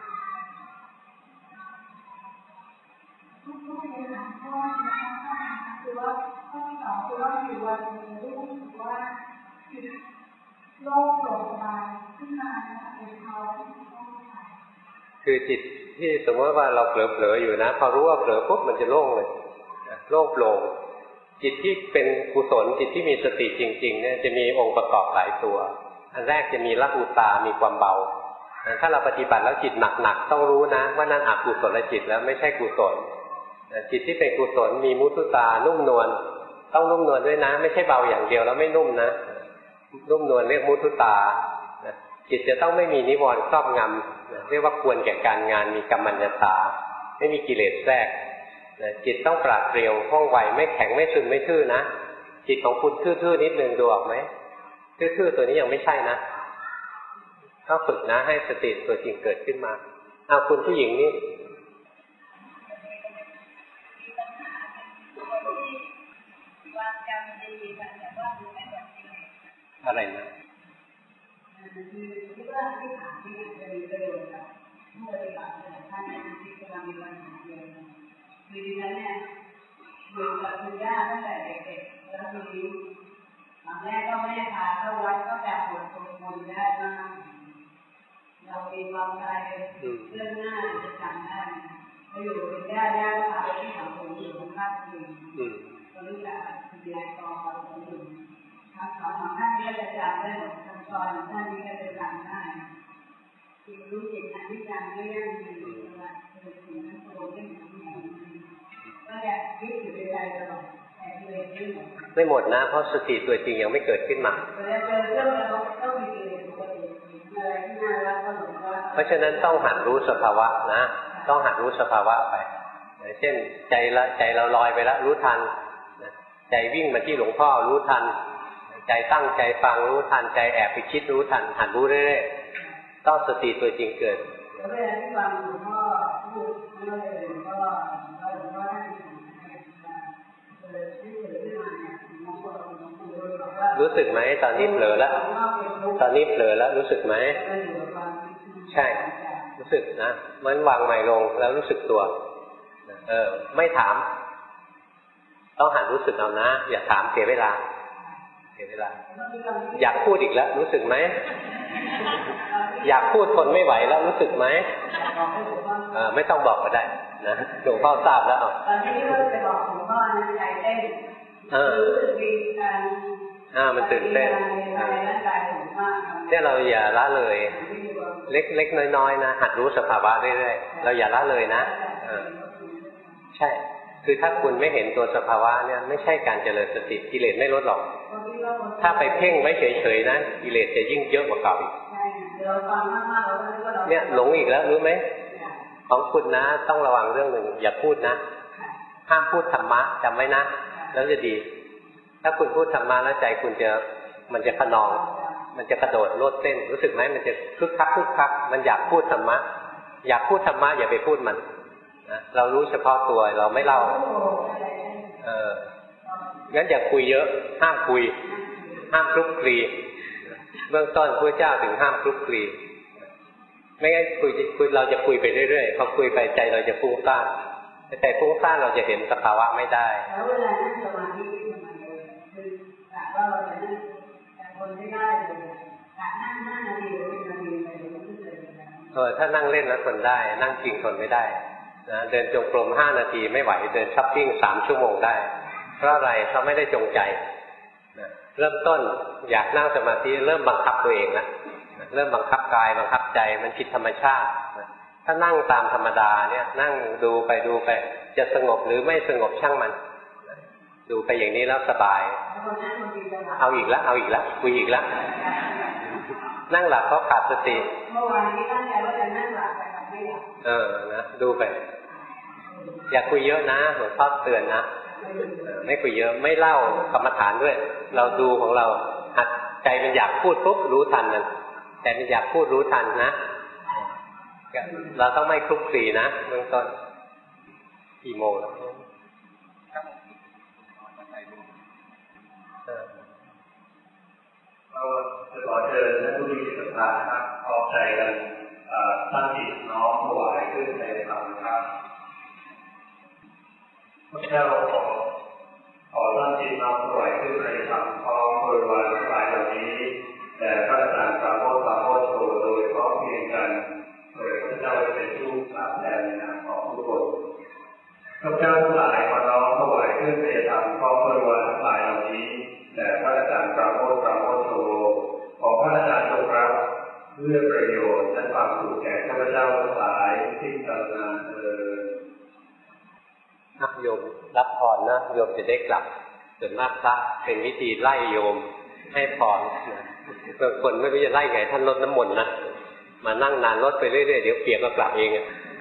คือว่าข้อ2คือว่าอยู่วันนึงรู้สึกว่าโลกโปร่งเบาขึ้นมาเป็นเขาคือจิตที่สมมติว่าเราเผลอๆอยู่นะพอรู้ว่าเผลอปุ๊บมันจะโล่งเลยโล่งโปร่งจิตที่เป็นกุศลจิตที่มีสติจริงๆเนี่ยจะมีองค์ประกอบหลายตัวอันแรกจะมีละหุตามีความเบาถ้าเราปฏิบัติแล้วจิตหนักๆต้องรู้นะว่านั่นอกุศลจิตแล้วไม่ใช่กุศลจิตที่เป็นกุศลมีมุทุตานุ่มนวลต้องนุ่มนวลด้วยนะไม่ใช่เบาอย่างเดียวแล้วไม่นุ่มนะนุ่มนวลเรียกมุทุตาจิตจะต้องไม่มีนิวรณ์ครอบงำเรียกว่าควรแก่การงานมีกัมมัญญาตาไม่มีกิเลสแทรกจิตต้องปราดเปรียวว่องไวไม่แข็งไม่ซึมไม่ทื่อนะจิตของคุณทื่อๆนิดนึงดูออกไหมทื่อๆตัวนี้ยังไม่ใช่นะต้องฝึกนะให้สติตัวจริงเกิดขึ้นมาเอาคุณผู้หญิงนี่อะไรนะที่ว่าที่ถามที่จะมีประโยชน์กับผู้ปฏิบัติท่านที่กำลังมีปัญหาเดียวคือดิฉันเนี่ยอยู่กับคุณย่าตั้งแต่เด็กๆแล้วทีนี้ตอนแรกก็ไม่ได้พาเข้าวัดก็แบบปวดตรงบนได้มากเรามีความใจเรื่องหน้าจะจำได้พออยู่กับย่าก็พาไปที่สังคมอยู่ตรงข้ามคืนตอนนี้จะคุณยายกองเราอยู่ทั้งสองท่านนี้ก็จะจำได้หมดทั้งตอนท่านนี้ก็จะจำได้ที่รู้จิตอนิจจังไม่ยั่งยืนว่าเป็นสิ่งนั้นโตขึ้นก็จะยึดอยู่ในใจตลอดแต่เลยไม่หมดนะเพราะสติตัวจริงยังไม่เกิดขึ้นมาเพราะฉะนั้นต้องหัดรู้สภาวะนะต้องหัดรู้สภาวะไปเช่นใจเราลอยไปแล้วรู้ทันใจวิ่งมาที่หลวงพ่อรู้ทันใจตั้งใจฟังรู้ทันใจแอบไปคิดรู้ทันหัดรู้เรื่อยๆต้องสติตัวจริงเกิดเวลาที่ฟังหลวงพ่อพูดเรื่องหลวงพ่อรู้สึกไหมตอนนี้เผลอแล้วตอนนี้เผลอแล้วรู้สึกไหมใช่รู้สึกนะมันวางใหม่ลงแล้วรู้สึกตัวไม่ถามต้องหัดรู้สึกเอานะอย่าถามเสียเวลาอยากพูดอีกแล้วรู้สึกไหมอยากพูดทนไม่ไหวแล้วรู้สึกไหมไม่ต้องบอกก็ได้นะหลวงพ่อทราบแล้วตอนที่เราไปบอกหลวงพ่อในใจเต้นรู้สึกดีการมันตื่นเต้นเนี่ยเราอย่าละเลยเล็กๆน้อยๆนะหัดรู้สภาวะเรื่อยๆเราอย่าละเลยนะใช่คือถ้าคุณไม่เห็นตัวสภาวะเนี่ยไม่ใช่การเจริญสติกิเลสไม่ลดหรอกถ้าไปเพ่งไว้เฉยๆนะกิเลสจะยิ่งเยอะกว่าเก่าอีกเนี่ยหลงอีกแล้วรู้ไหมของคุณนะต้องระวังเรื่องหนึ่งอย่าพูดนะห้ามพูดธรรมะจำไว้นะแล้วจะดีถ้าคุณพูดธรรมะแล้วใจคุณมันจะขนองมันจะกระโดดโลดเต้นรู้สึกไหมมันจะคึกคักมันอยากพูดธรรมะอยากพูดธรรมะอย่าไปพูดมันนะเรารู้เฉพาะตัวเราไม่เล่างั้นอย่าคุยเยอะห้ามคุยห้ามคลุกคลีเบื้องต้นพระเจ้าถึงห้ามคลุกคลีไม่งั้นคุยเราจะคุยไปเรื่อยๆพอคุยไปใจเราจะฟุ้งซ่านใจฟุ้งซ่านเราจะเห็นสภาวะไม่ได้แล้วเวลานั่งสมาธิคือแต่ว่าเราจะนั่งแต่คนไม่ได้เลยนั่ง5 นาทีหรือ1 นาทีไปเลยถ้านั่งเล่นแล้วทนได้นั่งจริงทนไม่ได้นะเดินจงกรม5 นาทีไม่ไหวเดินช้อปปิ้ง3 ชั่วโมงได้เพราะอะไรเขาไม่ได้จงใจเริ่มต้นอยากนั่งสมาธิเริ่มบังคับตัวเองนะเริ่มบังคับกายบังคับใจมันผิดธรรมชาติถ้านั่งตามธรรมดาเนี่ยนั่งดูไปจะสงบหรือไม่สงบช่างมันดูไปอย่างนี้แล้วสบายเอาอีกแล้วคุยอีกแล้วนั่งหลับเพราะขาดสติเมื่อวานนี้ตั้งใจว่าจะนั่งหลับแต่ไม่หลับนะดูไปอย่าคุยเยอะนะหลวงพ่อเตือนนะไม่คุยเยอะไม่เล่ากรรมฐานด้วยเราดูของเราหัดใจมันอยากพูดปุ๊บรู้ทันมันใจมันอยากพูดรู้ทันนะเราต้องไม่คลุกคลีนะเบื้องต้นกี่โมงแล้วเราจะขอเชิญท่านผู้มีจิตศรัทธานะครับพร้อมใจกันตั้งจิตน้อมถวายขึ้นในธรรมนะครับพระเจ้าขอตั้งจิตน้อมถวายขึ้นในธรรมพร้อมบริวารทั้งหลายเหล่านี้แต่พระอาจารย์ปราโมทโชโดยพร้อมเพรียงกันโดยพระเจ้าเป็นผู้สามแดนในนามของทุกคนพระเจ้าทั้งหลายขอน้อมถวายขึ้นในธรรมพร้อมบริวารทั้งหลายเหล่านี้แต่พระอาจารย์ปราโมทโชขอพระอาจารย์ทรงรับเพื่อประโยชน์และความสุขแก่ข้าพเจ้าทั้งหลายที่ตลอดเถิดโยมรับพรนะโยมจะได้กลับส่วนมากพระเป็นวิธีไล่โยมให้พรบางคนไม่รู้จะไล่ไงท่านลดน้ำมนต์นะมานั่งนานรถไปเรื่อยๆเดี๋ยวเปียกก็กลับเอง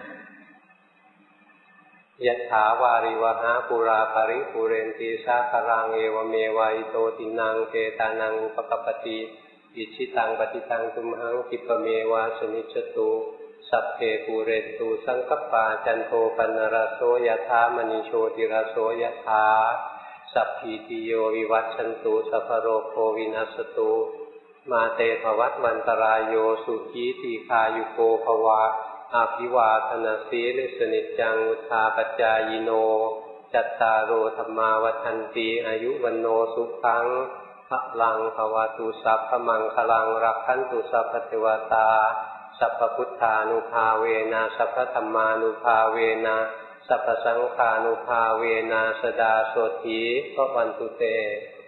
ยะถาวาริวหาปุราภริปุเรนติสาคารังเอวเมวายโตตินังเตตานังอุปกัปปติอิชิตังปฏิตังตุมหังคิปเมวาสมิจจตุสัพเพปูเรตุสังคปาจันโทปนรโสยถามณีโชติรโสยถาสัพพิติโยวิวัชชันตุสัพพโรโควินัสตุมาเตภวัตวันตรายโยสุขีตีคายุโกภวะอาภิวาทนาสีลิสนิจังอุทาปัจจายโนจัตตารโอธรรมาวัฏันติอายุวันโนสุขังพลังภวตุสัพพมังคลังรักขันตุสัพพเทวตาสัพพพุทธานุภาเวนะสัพพธัมมานุภาเวนะสัพพสังฆานุภาเวนะสดาโสถีพระวันตุเต